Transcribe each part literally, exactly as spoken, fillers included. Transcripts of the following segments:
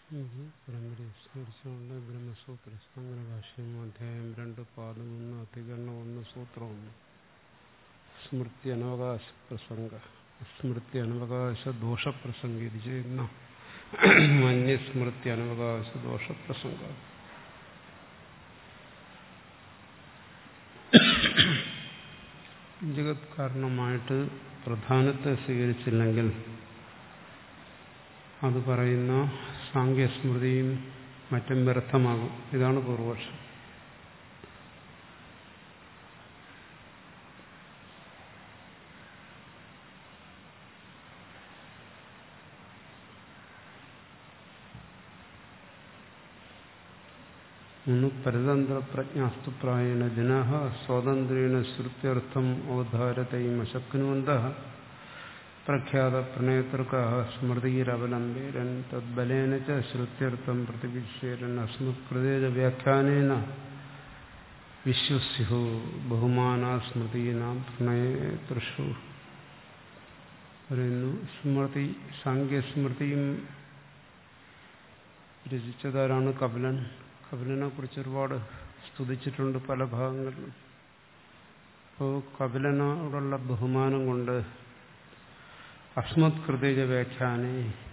പരമ്പരയെ സ്മരിച്ചുകൊണ്ട് ബ്രഹ്മസൂത്ര സംഗ്രഹ ഭാഷ്യം അധ്യായം രണ്ട് പാദം ഒന്ന് അധികരണം ഒന്ന് സൂത്രം ഒന്ന് സ്മൃതി അനവകാശ പ്രസംഗ സ്മൃതി അനവകാശ ദോഷപ്രസംഗം ഇത് ചെയ്യുന്ന അന്യസ്മൃതി അനവകാശ ദോഷപ്രസംഗ ജഗത് കാരണമായിട്ട് പ്രധാനത്തെ സ്വീകരിച്ചില്ലെങ്കിൽ അത് പറയുന്ന സാങ്ക്യസ്മൃതിയും മറ്റും വ്യർത്ഥമാകും. ഇതാണ് പൂർവപക്ഷം. ഒന്ന് പരതന്ത്ര പ്രജ്ഞാസ്തു പ്രായേണ ജനാഃ സ്വാതന്ത്ര്യേണ ശ്രുത്യർത്ഥം അവധാരതയും അശക്നുവന്തഃ പ്രഖ്യാത പ്രണേതൃകാഃ സ്മൃതിരവലംബേരൻ തദ്ബലേന ച ശ്രുത്യർത്ഥം പ്രതിവിശ്യേരൻ അസ്മത്കൃതേന വ്യാഖ്യാനേന വിശ്വസ്യുഃ ബഹുമാനാ സ്മൃതീനാം പ്രണേതൃഷു. പറയുന്നു, സ്മൃതി സാങ്ക്യസ്മൃതിയും രചിച്ചതാരാണ്? കപിലൻ. കപിലനെ കുറിച്ച് ഒരുപാട് സ്തുതിച്ചിട്ടുണ്ട് പല ഭാഗങ്ങളിലും. അപ്പോൾ കപിലനോടുള്ള ബഹുമാനം കൊണ്ട് അസ്മത്കൃതേജ വ്യാഖ്യാനേ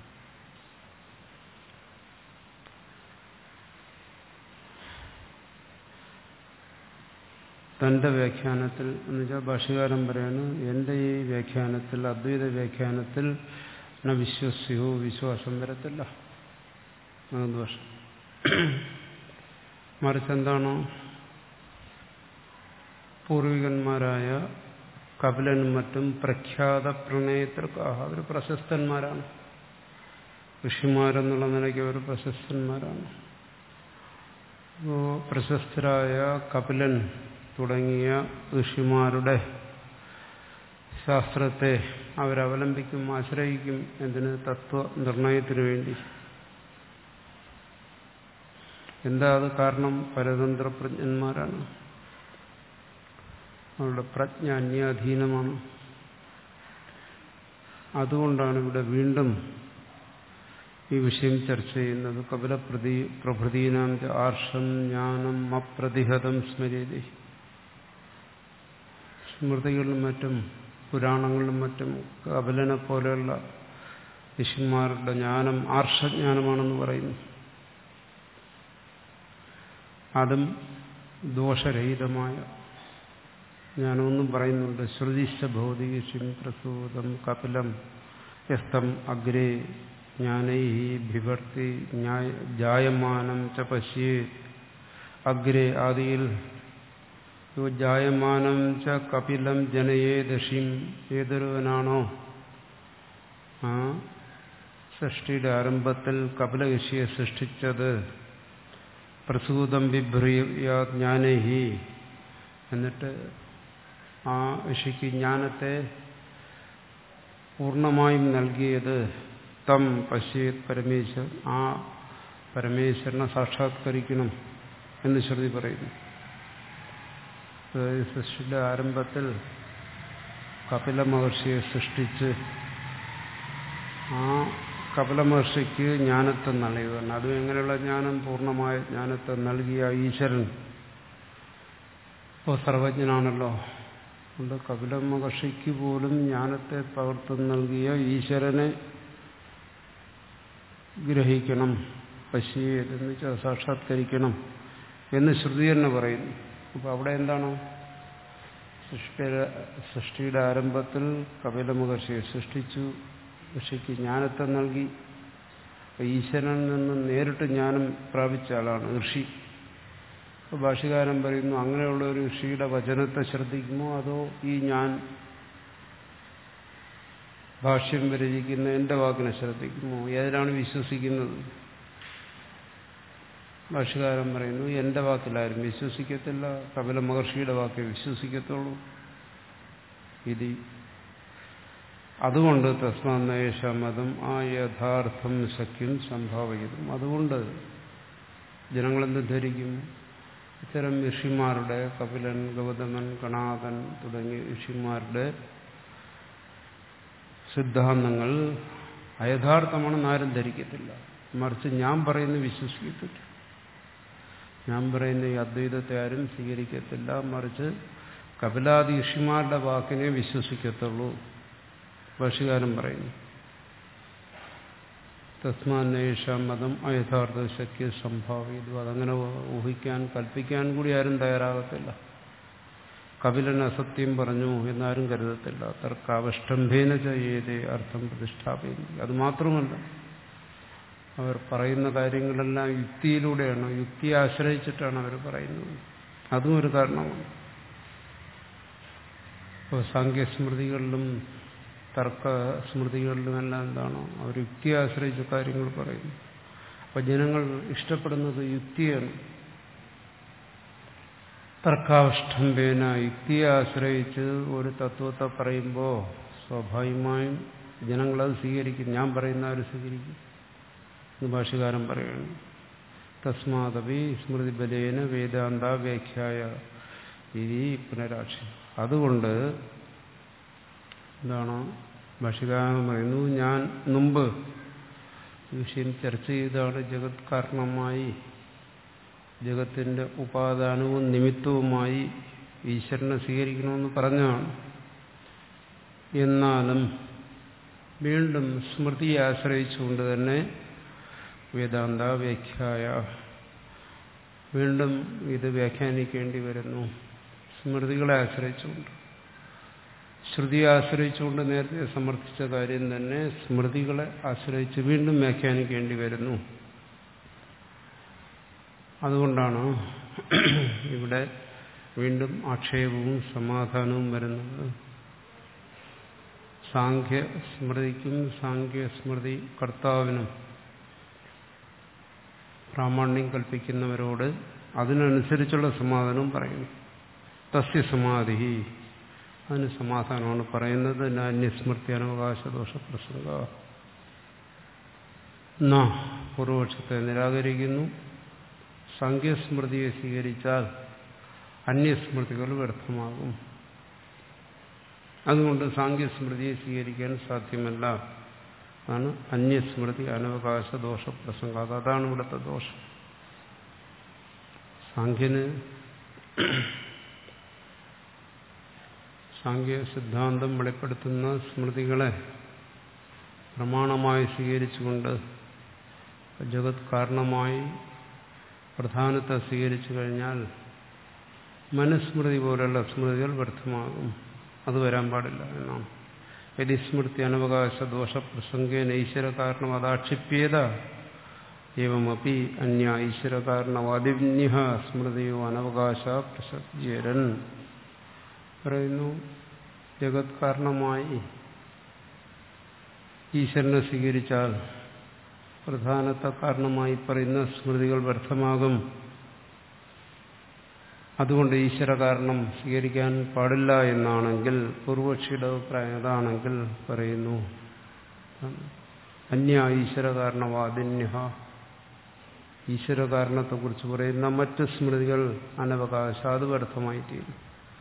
തന്റെ വ്യാഖ്യാനത്തിൽ എന്ന് വെച്ചാൽ ഭാഷ്യകാരൻ പറയാണ്, എന്റെ ഈ വ്യാഖ്യാനത്തിൽ, അദ്വൈത വ്യാഖ്യാനത്തിൽ ന വിശ്വസ്യോ വിശ്വാസം വരത്തില്ല. ദോഷം. മറിച്ച് എന്താണോ പൂർവികന്മാരായ കപിലനും മറ്റും പ്രഖ്യാത പ്രണേതൃകാഃ, അവർ പ്രശസ്തന്മാരാണ്. ഋഷിമാരെന്നുള്ള നിലയ്ക്ക് അവർ പ്രശസ്തന്മാരാണ്. അപ്പോൾ പ്രശസ്തരായ കപിലൻ തുടങ്ങിയ ഋഷിമാരുടെ ശാസ്ത്രത്തെ അവരവലംബിക്കും, ആശ്രയിക്കും. എന്തിന്? തത്വനിർണയത്തിനു വേണ്ടി. എന്താ അത് കാരണം? പരതന്ത്ര പ്രജ്ഞന്മാരാണ്. അവരുടെ പ്രജ്ഞ അന്യാധീനമാണ്. അതുകൊണ്ടാണ് ഇവിടെ വീണ്ടും ഈ വിഷയം ചർച്ച ചെയ്യുന്നത്. കപിലപ്രതി പ്രഭൃതീനാം ആർഷം ജ്ഞാനം അപ്രതിഹതം സ്മരേതി. സ്മൃതികളിലും മറ്റും പുരാണങ്ങളിലും മറ്റും കപിലനെ പോലെയുള്ള ഋഷിമാരുടെ ജ്ഞാനം ആർഷജ്ഞാനമാണെന്ന് പറയുന്നു. അതും ദോഷരഹിതമായ ജ്ഞാനമൊന്നും പറയുന്നുണ്ട്. ശ്രുതിശ്ച ഭൗതികശിം പ്രസൂതം കപിലം യസ്തം അഗ്രേ ജ്ഞാനൈഃ ബിഭർത്തി ജായമാനം ച പശ്യേത്. അഗ്രേ ആദിയിൽ ജായമാനം ച കപിലം ജനയേദശിം. ഏതൊരുവനാണോ ആ സൃഷ്ടിയുടെ ആരംഭത്തിൽ കപിലകശിയെ സൃഷ്ടിച്ചത്, പ്രസൂതം ബിഭ്രയാ ജ്ഞാനൈഃ, എന്നിട്ട് ആ ഋഷിക്ക് ജ്ഞാനത്തെ പൂർണ്ണമായും നൽകിയത്, തം പശ്യേത് പരമേശ്വരൻ, ആ പരമേശ്വരനെ സാക്ഷാത്കരിക്കണം എന്ന് ശ്രുതി പറയുന്നു. സൃഷ്ടിയുടെ ആരംഭത്തിൽ കപില മഹർഷിയെ സൃഷ്ടിച്ച് ആ കപില മഹർഷിക്ക് ജ്ഞാനത്തെ നൽകുകയാണ്. അതും എങ്ങനെയുള്ള ജ്ഞാനം? പൂർണ്ണമായ ജ്ഞാനത്തെ നൽകിയ ഈശ്വരൻ ഇപ്പോൾ സർവജ്ഞനാണല്ലോ. അതുകൊണ്ട് കപില മഹർഷിക്ക് പോലും ജ്ഞാനത്തെ പകർന്നു നൽകിയ ഈശ്വരനെ ഗ്രഹിക്കണം, പശ്യേതെന്ന് വെച്ചാൽ സാക്ഷാത്കരിക്കണം എന്ന് ശ്രുതി തന്നെ പറയുന്നു. അപ്പോൾ അവിടെ എന്താണ്? സൃഷ്ടിയുടെ സൃഷ്ടിയുടെ ആരംഭത്തിൽ കപില മഹർഷിയെ സൃഷ്ടിച്ചു, ഋഷിക്ക് ജ്ഞാനത്തെ നൽകി. ഈശ്വരനിൽ നിന്ന് നേരിട്ട് ജ്ഞാനം പ്രാപിച്ച ആളാണ് ഋഷി. അപ്പോൾ ഭാഷ്യകാരൻ പറയുന്നു, അങ്ങനെയുള്ള ഒരു ഋഷിയുടെ വചനത്തെ ശ്രദ്ധിക്കുമോ, അതോ ഈ ഞാൻ ഭാഷ്യം വിരചിക്കുന്ന എന്റെ വാക്കിനെ ശ്രദ്ധിക്കുമോ? ഏതിലാണ് വിശ്വസിക്കുന്നത്? ഭാഷ്യകാരൻ പറയുന്നു, എന്റെ വാക്കിലാരും വിശ്വസിക്കത്തില്ല, കപില മഹർഷിയുടെ വാക്കേ വിശ്വസിക്കത്തുള്ളൂ. ഇത് അതുകൊണ്ട് തസ്മാന്നേഷമതം ആ യഥാർത്ഥം ശക്യം സംഭാവയിതും. അതുകൊണ്ട് ജനങ്ങളെന്ത് ധരിക്കും? ഇത്തരം ഋഷിമാരുടെ, കപിലൻ, ഗൗതമൻ, കണാദൻ തുടങ്ങിയ ഋഷിമാരുടെ സിദ്ധാന്തങ്ങൾ അയഥാർത്ഥമാണെന്ന് ആരും ധരിക്കത്തില്ല. മറിച്ച് ഞാൻ പറയുന്നത് വിശ്വസിക്കത്തില്ല. ഞാൻ പറയുന്ന ഈ അദ്വൈതത്തെ ആരും സ്വീകരിക്കത്തില്ല. മറിച്ച് കപിലാദി ഋഷിമാരുടെ വാക്കിനെ വിശ്വസിക്കത്തുള്ളൂ. ഭാഷ്യകാരൻ പറയുന്നു. തസ്മാന്നേഷാം മതം അയഥാർത്ഥ ശക്യ സംഭാവിതു. അതങ്ങനെ ഊഹിക്കാൻ കൽപ്പിക്കാൻ കൂടി ആരും തയ്യാറാകത്തില്ല. കപിലൻ അസത്യം പറഞ്ഞു എന്നാരും കരുതത്തില്ല. തർക്കാവഷ്ടംഭേന ചെയ്തേ അർത്ഥം പ്രതിഷ്ഠാപിക്കുന്നു. അത് മാത്രമല്ല, അവർ പറയുന്ന കാര്യങ്ങളെല്ലാം യുക്തിയിലൂടെയാണ്, യുക്തിയെ ആശ്രയിച്ചിട്ടാണ് അവർ പറയുന്നത്. അതും ഒരു കാരണമാണ്. ഇപ്പോൾ സാങ്കേസ്മൃതികളിലും തർക്ക സ്മൃതികളിലുമെല്ലാം എന്താണോ അവർ യുക്തിയെ ആശ്രയിച്ച കാര്യങ്ങൾ പറയുന്നു. അപ്പോൾ ജനങ്ങൾ ഇഷ്ടപ്പെടുന്നത് യുക്തിയാണ്. തർക്കാവഷ്ടംഭേന യുക്തിയെ ആശ്രയിച്ച് ഒരു തത്വത്തെ പറയുമ്പോൾ സ്വാഭാവികമായും ജനങ്ങളത് സ്വീകരിക്കും. ഞാൻ പറയുന്ന അവർ സ്വീകരിക്കും എന്ന് ഭാഷ്യകാരൻ പറയുന്നു. തസ്മാദപി സ്മൃതിബലേന വേദാന്ത വ്യാഖ്യായ ഇതി പുനരാക്ഷി. അതുകൊണ്ട് എന്താണ് ഭാഷ്യകാരൻ പറയുന്നു, ഞാൻ മുമ്പ് ഈ വിഷയം ചർച്ച ചെയ്താണ്. ജഗത് കാരണമായി ജഗത്തിന്റെ ഉപാദാനവും നിമിത്തവുമായി ഈശ്വരനെ സ്വീകരിക്കണമെന്ന് പറഞ്ഞതാണ്. എന്നാലും വീണ്ടും സ്മൃതിയെ ആശ്രയിച്ചുകൊണ്ട് തന്നെ വേദാന്ത വ്യാഖ്യായ വീണ്ടും ഇത് വ്യാഖ്യാനിക്കേണ്ടി വരുന്നു. സ്മൃതികളെ ആശ്രയിച്ചുകൊണ്ട്, ശ്രുതിയെ ആശ്രയിച്ചുകൊണ്ട് നേരത്തെ സമർത്ഥിച്ച കാര്യം തന്നെ സ്മൃതികളെ ആശ്രയിച്ച് വീണ്ടും വ്യാഖ്യാനിക്കേണ്ടി വരുന്നു. അതുകൊണ്ടാണ് ഇവിടെ വീണ്ടും ആക്ഷേപവും സമാധാനവും വരുന്നത്. സാഖ്യ സ്മൃതിക്കും സാഖ്യ സ്മൃതി കർത്താവിനും പ്രാമാണ്യം കൽപ്പിക്കുന്നവരോട് അതിനനുസരിച്ചുള്ള സമാധാനം പറയുന്നു. തസ്യ സമാധി, അതിന് സമാധാനമാണ് പറയുന്നത്. നാന്യസ്മൃതി അനവകാശദോഷ പ്രസംഗ. ന പൂർവപക്ഷത്തെ നിരാകരിക്കുന്നു. സാഖ്യസ്മൃതിയെ സ്വീകരിച്ചാൽ അന്യസ്മൃതികൾ വ്യർത്ഥമാകും. അതുകൊണ്ട് സാഖ്യസ്മൃതിയെ സ്വീകരിക്കാൻ സാധ്യമല്ല. അതാണ് അന്യസ്മൃതി അനവകാശ ദോഷ പ്രസംഗം. അതാണ് ഇവിടുത്തെ ദോഷം. സാഖ്യന് സാഖ്യ സിദ്ധാന്തം വെളിപ്പെടുത്തുന്ന സ്മൃതികളെ പ്രമാണമായി സ്വീകരിച്ചുകൊണ്ട് ജഗത് കാരണമായി പ്രധാനത്തെ സ്വീകരിച്ചു കഴിഞ്ഞാൽ മനുസ്മൃതി പോലുള്ള സ്മൃതികൾ വ്യർത്ഥമാകും. അത് വരാൻ പാടില്ല എന്നാണ്. യദി സ്മൃതി അനവകാശ ദോഷ പ്രസംഗേന ഈശ്വര കാരണം അതാക്ഷിപ്യേത ഏവമപി അന്യ ഈശ്വര കാരണവാദിന്യ സ്മൃതിയോ അനവകാശ പ്രസജ്യരൻ പറയുന്നു. ജഗത് കാരണമായി ഈശ്വരനെ സ്വീകരിച്ചാൽ പ്രധാനത്തെ കാരണമായി പറയുന്ന സ്മൃതികൾ വ്യർത്ഥമാകും. അതുകൊണ്ട് ഈശ്വര കാരണം സ്വീകരിക്കാൻ പാടില്ല എന്നാണെങ്കിൽ, പൂർവപക്ഷിയുടെ അഭിപ്രായം അതാണെങ്കിൽ പറയുന്നു അന്യ ഈശ്വര കാരണവാദിന്യ, ഈശ്വര കാരണത്തെക്കുറിച്ച് പറയുന്ന മറ്റ് സ്മൃതികൾ അനവകാശ, അത് വ്യർത്ഥമായി തീരും.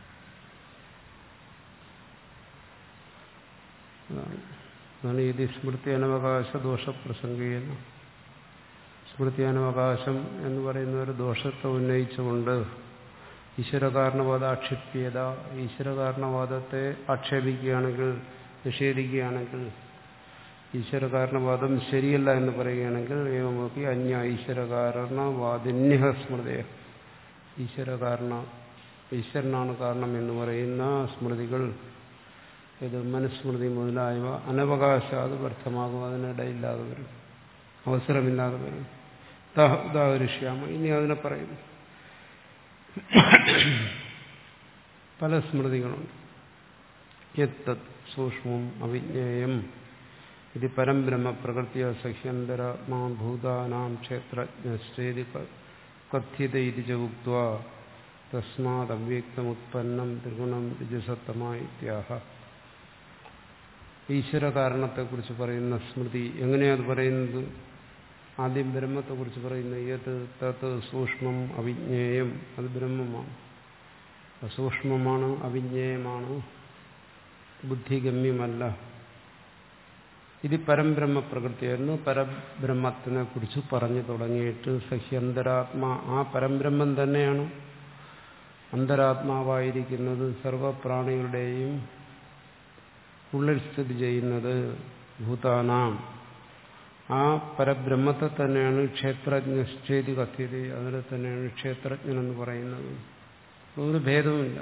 അതാണ് ഈ സ്മൃതി അനവകാശ ദോഷപ്രസംഗീന. സ്മൃതി അനവകാശം എന്ന് പറയുന്ന ഒരു ദോഷത്തെ ഉന്നയിച്ചുകൊണ്ട് ഈശ്വരകാരണവാദ ആക്ഷേപ്യത, ഈശ്വരകാരണവാദത്തെ ആക്ഷേപിക്കുകയാണെങ്കിൽ, നിഷേധിക്കുകയാണെങ്കിൽ, ഈശ്വരകാരണവാദം ശരിയല്ല എന്ന് പറയുകയാണെങ്കിൽ ഏവമൊക്കെ അന്യ ഈശ്വരകാരണവാദിന്യ സ്മൃതി, ഈശ്വരകാരണ ഈശ്വരനാണ് കാരണം എന്ന് പറയുന്ന സ്മൃതികൾ, ഇത് മനുസ്മൃതി മുതലായവ അനവകാശ, അത് വ്യർത്ഥമാകും, അതിനിടയില്ലാതെ വരും, അവസരമില്ലാതെ വരും. ഉദാഹരിഷ്യാമ, ഇനി അതിനെ പറയുന്നു. പല സ്മൃതികളുണ്ട്. യത്തത് സൂക്ഷ്മം അവിജ്ഞേയം ഇത് പരംബ്രഹ്മ പ്രകൃതിയ സഹ്യന്തരാത്മാ ഭൂതാനാം ക്ഷേത്രജ്ഞശ്ചേതി കഥ്യത ഇത് ച ഉക്ത്വാ തസ്മാദ് അവ്യക്തമുത്പന്നം ത്രിഗുണം രജസത്തമായിത്യാഹ. ഈശ്വര കാരണത്തെക്കുറിച്ച് പറയുന്ന സ്മൃതി എങ്ങനെയാണ് പറയുന്നത്? ആദ്യം ബ്രഹ്മത്തെക്കുറിച്ച് പറയുന്നത് യത് തത് സൂക്ഷ്മം അവിജ്ഞേയം, അത് ബ്രഹ്മമാണ്, സൂക്ഷ്മമാണ്, അവിജ്ഞേയമാണ്, ബുദ്ധിഗമ്യമല്ല ഇത് പരംബ്രഹ്മ പ്രകൃതിയായിരുന്നു. പരബ്രഹ്മത്തിനെ കുറിച്ച് പറഞ്ഞു തുടങ്ങിയിട്ട് സഹ്യന്തരാത്മാ, ആ പരംബ്രഹ്മം തന്നെയാണ് അന്തരാത്മാവായിരിക്കുന്നത്, സർവപ്രാണികളുടെയും ഉള്ളിൽ സ്ഥിതി ചെയ്യുന്നത്. ഭൂതാനാം, ആ പരബ്രഹ്മത്തെ തന്നെയാണ് ക്ഷേത്രജ്ഞശ്ചേതി കഥ്യത, അതിനെ തന്നെയാണ് ക്ഷേത്രജ്ഞൻ എന്ന് പറയുന്നത്. ഒരു ഭേദവുമില്ല,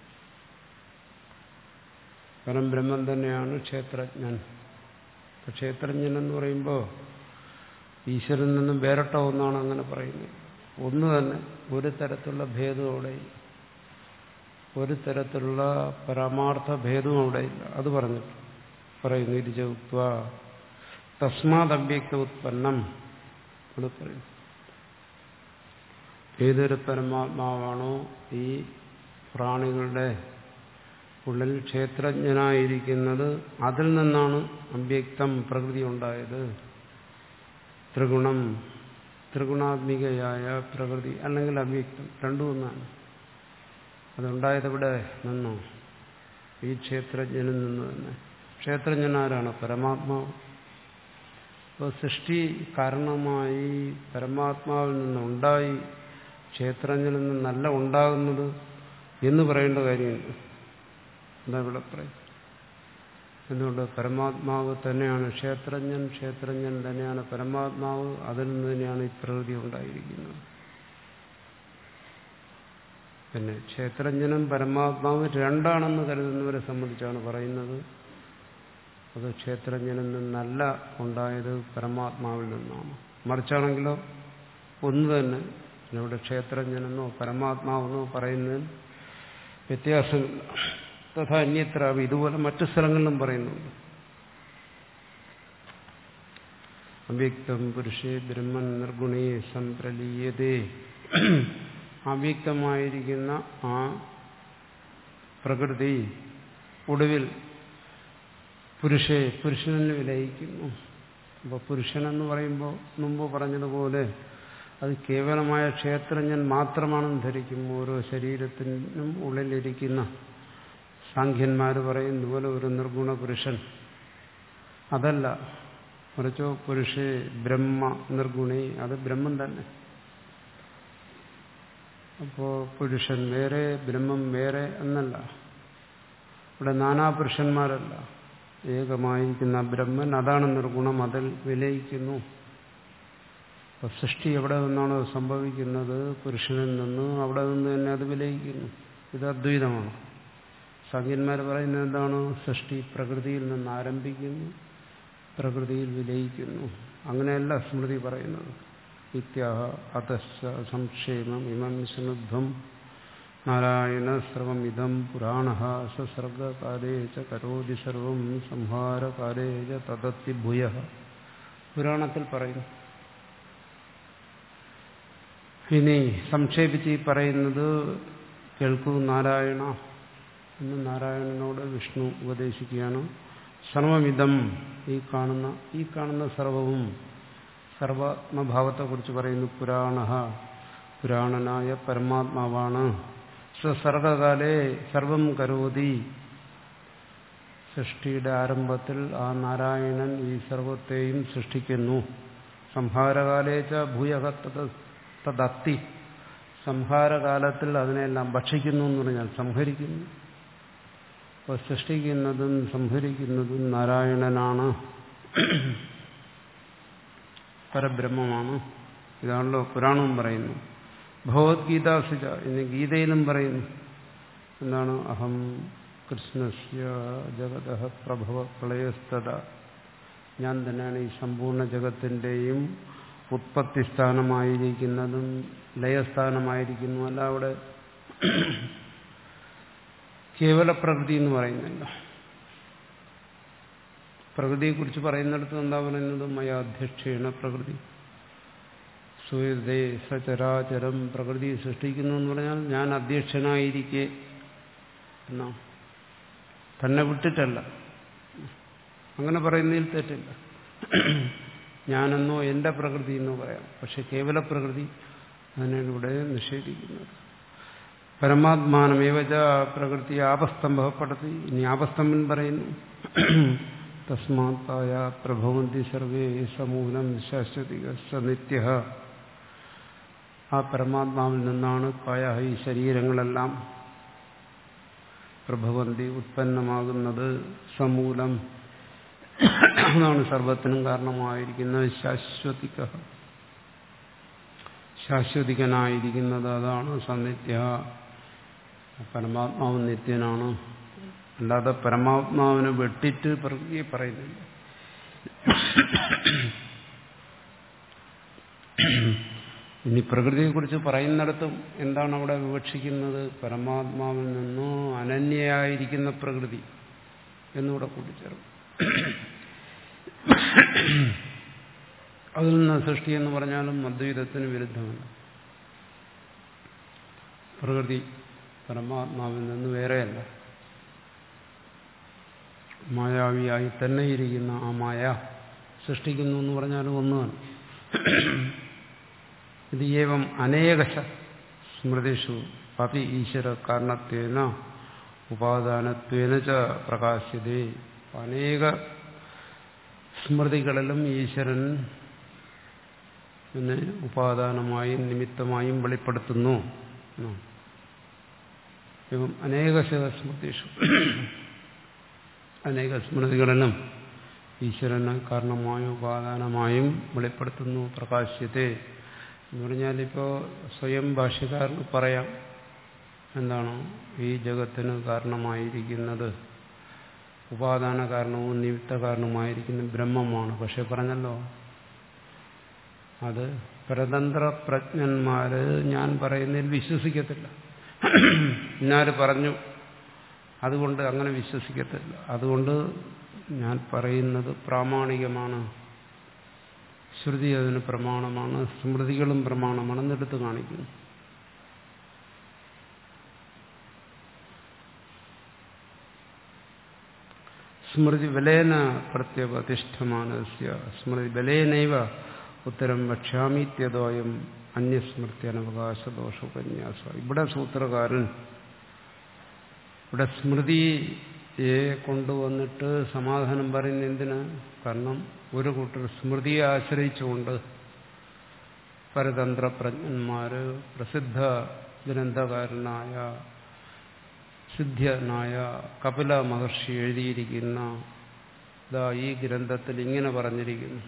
പരംബ്രഹ്മം തന്നെയാണ് ക്ഷേത്രജ്ഞൻ. ക്ഷേത്രജ്ഞൻ എന്ന് പറയുമ്പോൾ ഈശ്വരനിൽ നിന്നും വേറിട്ട ഒന്നാണ് അങ്ങനെ പറയുന്നത്. ഒന്ന് തന്നെ, ഒരു തരത്തിലുള്ള ഭേദവും അവിടെയില്ല, ഒരു തരത്തിലുള്ള പരമാർത്ഥ ഭേദവും അവിടെയില്ല. അത് പറഞ്ഞു പറയുന്നു. ഇരുചുത്വ തസ്മാത് അവ്യക്ത ഉത്പന്നം, അത് പറയും. ഏതൊരു പരമാത്മാവാണോ ഈ പ്രാണികളുടെ ഉള്ളിൽ ക്ഷേത്രജ്ഞനായിരിക്കുന്നത്, അതിൽ നിന്നാണ് അവ്യക്തം പ്രകൃതി ഉണ്ടായത്. ത്രിഗുണം, ത്രിഗുണാത്മികയായ പ്രകൃതി അല്ലെങ്കിൽ അവ്യക്തം, രണ്ടും ഒന്നാണ്. അതുണ്ടായതെവിടെ നിന്നോ? ഈ ക്ഷേത്രജ്ഞനിൽ നിന്ന് തന്നെ. ക്ഷേത്രജ്ഞനാരാണ്? പരമാത്മാവ്. അപ്പോൾ സൃഷ്ടി കാരണമായി പരമാത്മാവിൽ നിന്നുണ്ടായി ക്ഷേത്രജ്ഞനിൽ നിന്നല്ല ഉണ്ടാകുന്നത് എന്ന് പറയേണ്ട കാര്യമുണ്ട്. എന്താ ഇവിടെ പറയും? എന്തുകൊണ്ട്? പരമാത്മാവ് തന്നെയാണ് ക്ഷേത്രജ്ഞൻ, ക്ഷേത്രജ്ഞൻ തന്നെയാണ് പരമാത്മാവ്, അതിൽ നിന്ന് തന്നെയാണ് ഈ പ്രകൃതി ഉണ്ടായിരിക്കുന്നത്. പിന്നെ ക്ഷേത്രജ്ഞനും പരമാത്മാവും രണ്ടാണെന്ന് കരുതുന്നവരെ സംബന്ധിച്ചാണ് പറയുന്നത്. അത് ക്ഷേത്രജ്ഞനിൽ നിന്നല്ല ഉണ്ടായത്, പരമാത്മാവിൽ നിന്നാണ്. മറിച്ചാണെങ്കിലോ ഒന്ന് തന്നെ. ഇവിടെ ക്ഷേത്രജ്ഞനെന്നോ പരമാത്മാവെന്നോ പറയുന്നതിൽ വ്യത്യാസമില്ല. തഥാ അന്യത്ര, ഇതുപോലെ മറ്റു സ്ഥലങ്ങളിലും പറയുന്നുണ്ട്. അവ്യക്തം പുരുഷേ ബ്രഹ്മൻ നിർഗുണേ സംപ്രലീയതേ, അവ്യക്തമായിരിക്കുന്ന ആ പ്രകൃതി ഒടുവിൽ പുരുഷേ, പുരുഷനിൽ വിലയിക്കുന്നു. അപ്പോൾ പുരുഷനെന്ന് പറയുമ്പോൾ മുമ്പ് പറഞ്ഞതുപോലെ അത് കേവലമായ ക്ഷേത്രജ്ഞൻ മാത്രമാണെന്ന് ധരിക്കും. ഓരോ ശരീരത്തിനും ഉള്ളിലിരിക്കുന്ന സാഖ്യന്മാർ പറയും ഇതുപോലെ ഒരു നിർഗുണ പുരുഷൻ. അതല്ല, മറിച്ചോ പുരുഷേ ബ്രഹ്മ നിർഗുണേ, അത് ബ്രഹ്മം തന്നെ. അപ്പോ പുരുഷൻ വേറെ ബ്രഹ്മം വേറെ എന്നല്ല. ഇവിടെ നാനാപുരുഷന്മാരല്ല, ഏകമായിരിക്കുന്ന ബ്രഹ്മൻ, അതാണ് നിർഗുണം, അതിൽ വിലയിക്കുന്നു. അപ്പൊ സൃഷ്ടി എവിടെ നിന്നാണ് സംഭവിക്കുന്നത്? പുരുഷനിൽ നിന്ന്. അവിടെ നിന്ന് തന്നെ അത് വിലയിക്കുന്നു. ഇത് അദ്വൈതമാണ്. സംഖ്യന്മാർ പറയുന്നത് എന്താണ്? സൃഷ്ടി പ്രകൃതിയിൽ നിന്ന് ആരംഭിക്കുന്നു, പ്രകൃതിയിൽ വിലയിക്കുന്നു. അങ്ങനെയല്ല സ്മൃതി പറയുന്നത്. ഇത്യാഹ അതശ്ച സംക്ഷേമം ഇമം വിഷ്ണുധ്വം നാരായണ സർവമിദം പുരാണഃ സസർഗകാലേ ച കരോതി സർവം സംഹാരകാലേ ച തദത്തി ഭൂയഃ. പുരാണത്തിൽ പറയുന്നു. ഇനി സംക്ഷേപിച്ച് ഈ പറയുന്നത് കേൾക്കൂ നാരായണ എന്ന് നാരായണനോട് വിഷ്ണു ഉപദേശിക്കുകയാണ്. സർവമിദം, ഈ കാണുന്ന ഈ കാണുന്ന സർവവും, സർവാത്മഭാവത്തെക്കുറിച്ച് പറയുന്നു. പുരാണഃ, പുരാണനായ പരമാത്മാവാണ്. സ്വസർഗകാലേ സർവം കരോതി, സൃഷ്ടിയുടെ ആരംഭത്തിൽ ആ നാരായണൻ ഈ സർവത്തെയും സൃഷ്ടിക്കുന്നു. സംഹാരകാലേച്ച ഭൂയഃ തദത്തി, സംഹാരകാലത്തിൽ അതിനെല്ലാം ഭക്ഷിക്കുന്നു എന്ന് പറഞ്ഞാൽ സംഹരിക്കുന്നു. അപ്പോൾ സൃഷ്ടിക്കുന്നതും സംഹരിക്കുന്നതും നാരായണനാണ്, പരബ്രഹ്മമാണ്. ഇതാണല്ലോ പുരാണവും പറയുന്നു. ഭഗവത്ഗീതാസിച്ച, ഇന്ന് ഗീതയിലും പറയുന്നു. എന്താണ്? അഹം കൃഷ്ണസ്യ ജഗതഃ പ്രഭവ പ്രളയസ്തത, ഞാൻ തന്നെയാണ് ഈ സമ്പൂർണ്ണ ജഗത്തിൻ്റെയും ഉത്പത്തി സ്ഥാനമായിരിക്കുന്നതും ലയസ്ഥാനമായിരിക്കുന്നു. അല്ല അവിടെ കേവല പ്രകൃതി എന്ന് പറയുന്നില്ല. പ്രകൃതിയെക്കുറിച്ച് പറയുന്നിടത്ത് എന്താ പറയുന്നത്? മയാധ്യക്ഷേണ പ്രകൃതി സുഹൃദേ സചരാചരം, പ്രകൃതി സൃഷ്ടിക്കുന്നു എന്ന് പറഞ്ഞാൽ ഞാൻ അധ്യക്ഷനായിരിക്കെ എന്നാ, തന്നെ വിട്ടിട്ടല്ല. അങ്ങനെ പറയുന്നതിൽ തെറ്റില്ല. ഞാനെന്നോ എന്റെ പ്രകൃതി എന്നോ പറയാം. പക്ഷെ കേവല പ്രകൃതി അതിനാണ് ഇവിടെ നിഷേധിക്കുന്നത്. പരമാത്മാനമേവച പ്രകൃതി ആപസ്തംഭപ്പെടുത്തി. ഇനി ആപസ്തംഭൻ പറയുന്നു തസ്മാത് കായ പ്രഭവന്തി സർവേ സമൂലം ശാശ്വതിക സനിത്യ. ആ പരമാത്മാവിൽ നിന്നാണ് കായ ഈ ശരീരങ്ങളെല്ലാം പ്രഭവന്തി ഉത്പന്നമാകുന്നത്. സമൂലം അതാണ് സർവത്തിനും കാരണമായിരിക്കുന്നത്. ശാശ്വതിക ശാശ്വതികനായിരിക്കുന്നത് അതാണ് സനിത്യ. പരമാത്മാവ് നിത്യനാണ്. അല്ലാതെ പരമാത്മാവിനെ വെട്ടിട്ട് പ്രകൃതിയെ പറയുന്നില്ല. ഇനി പ്രകൃതിയെക്കുറിച്ച് പറയുന്നിടത്തും എന്താണ് അവിടെ വിവക്ഷിക്കുന്നത്? പരമാത്മാവിൽ നിന്നോ അനന്യയായിരിക്കുന്ന പ്രകൃതി എന്നിവിടെ കൂട്ടിച്ചേർക്കും. അതിൽ നിന്ന് സൃഷ്ടി എന്ന് പറഞ്ഞാലും അദ്വൈതത്തിന് വിരുദ്ധമല്ല. പ്രകൃതി പരമാത്മാവിൽ നിന്ന് വേറെയല്ല, മായാവിയായി തന്നെ ഇരിക്കുന്ന ആ മായ സൃഷ്ടിക്കുന്നു എന്ന് പറഞ്ഞാലും ഒന്നുമാണ്. ഇത് ഏവം അനേകശ സ്മൃതിഷു അപി ഈശ്വര കാരണത്വേന ഉപാദാനത്വേന ച പ്രകാശ്യതേ. അനേക സ്മൃതികളിലും ഈശ്വരൻ പിന്നെ ഉപാദാനമായും നിമിത്തമായും വെളിപ്പെടുത്തുന്നു. ഏവം അനേകശ സ്മൃതിഷു അനേക സ്മൃതികളിലും ഈശ്വരനെ കാരണമായും ഉപാദാനമായും വെളിപ്പെടുത്തുന്നു. പ്രകാശ്യത്തെ എന്ന് പറഞ്ഞാൽ ഇപ്പോൾ സ്വയം ഭാഷ്യക്കാരന് പറയാം എന്താണ് ഈ ജഗത്തിന് കാരണമായിരിക്കുന്നത്, ഉപാദാന കാരണവും നിമിത്ത കാരണവുമായിരിക്കുന്ന ബ്രഹ്മമാണ്. പക്ഷെ പറഞ്ഞല്ലോ അത് പരതന്ത്ര പ്രജ്ഞന്മാര് ഞാൻ പറയുന്നതിൽ വിശ്വസിക്കത്തില്ല. ഇന്നാര് പറഞ്ഞു അതുകൊണ്ട് അങ്ങനെ വിശ്വസിക്കത്തില്ല. അതുകൊണ്ട് ഞാൻ പറയുന്നത് പ്രാമാണികമാണ്, ശ്രുതി അതിന് പ്രമാണമാണ്, സ്മൃതികളും പ്രമാണമാണെന്ന് എടുത്ത് കാണിക്കുന്നു. സ്മൃതി ബലേന പ്രത്യവതിഷ്ഠമാനസ്യ സ്മൃതി ബലേനൈവ ഉത്തരം വക്ഷ്യാമീത്യതോയം അന്യസ്മൃതി അനവകാശ ദോഷോപന്യാസ. ഇവിടെ സൂത്രകാരൻ ഇവിടെ സ്മൃതിയെ കൊണ്ടുവന്നിട്ട് സമാധാനം പറയുന്ന എന്തിന്? കാരണം ഒരു കൂട്ടർ സ്മൃതിയെ ആശ്രയിച്ചുകൊണ്ട് പരതന്ത്ര പ്രജ്ഞന്മാര് പ്രസിദ്ധ ഗ്രന്ഥകാരനായ സിദ്ധ്യനായ കപില മഹർഷി എഴുതിയിരിക്കുന്ന ദാ ഈ ഗ്രന്ഥത്തിൽ ഇങ്ങനെ പറഞ്ഞിരിക്കുന്നു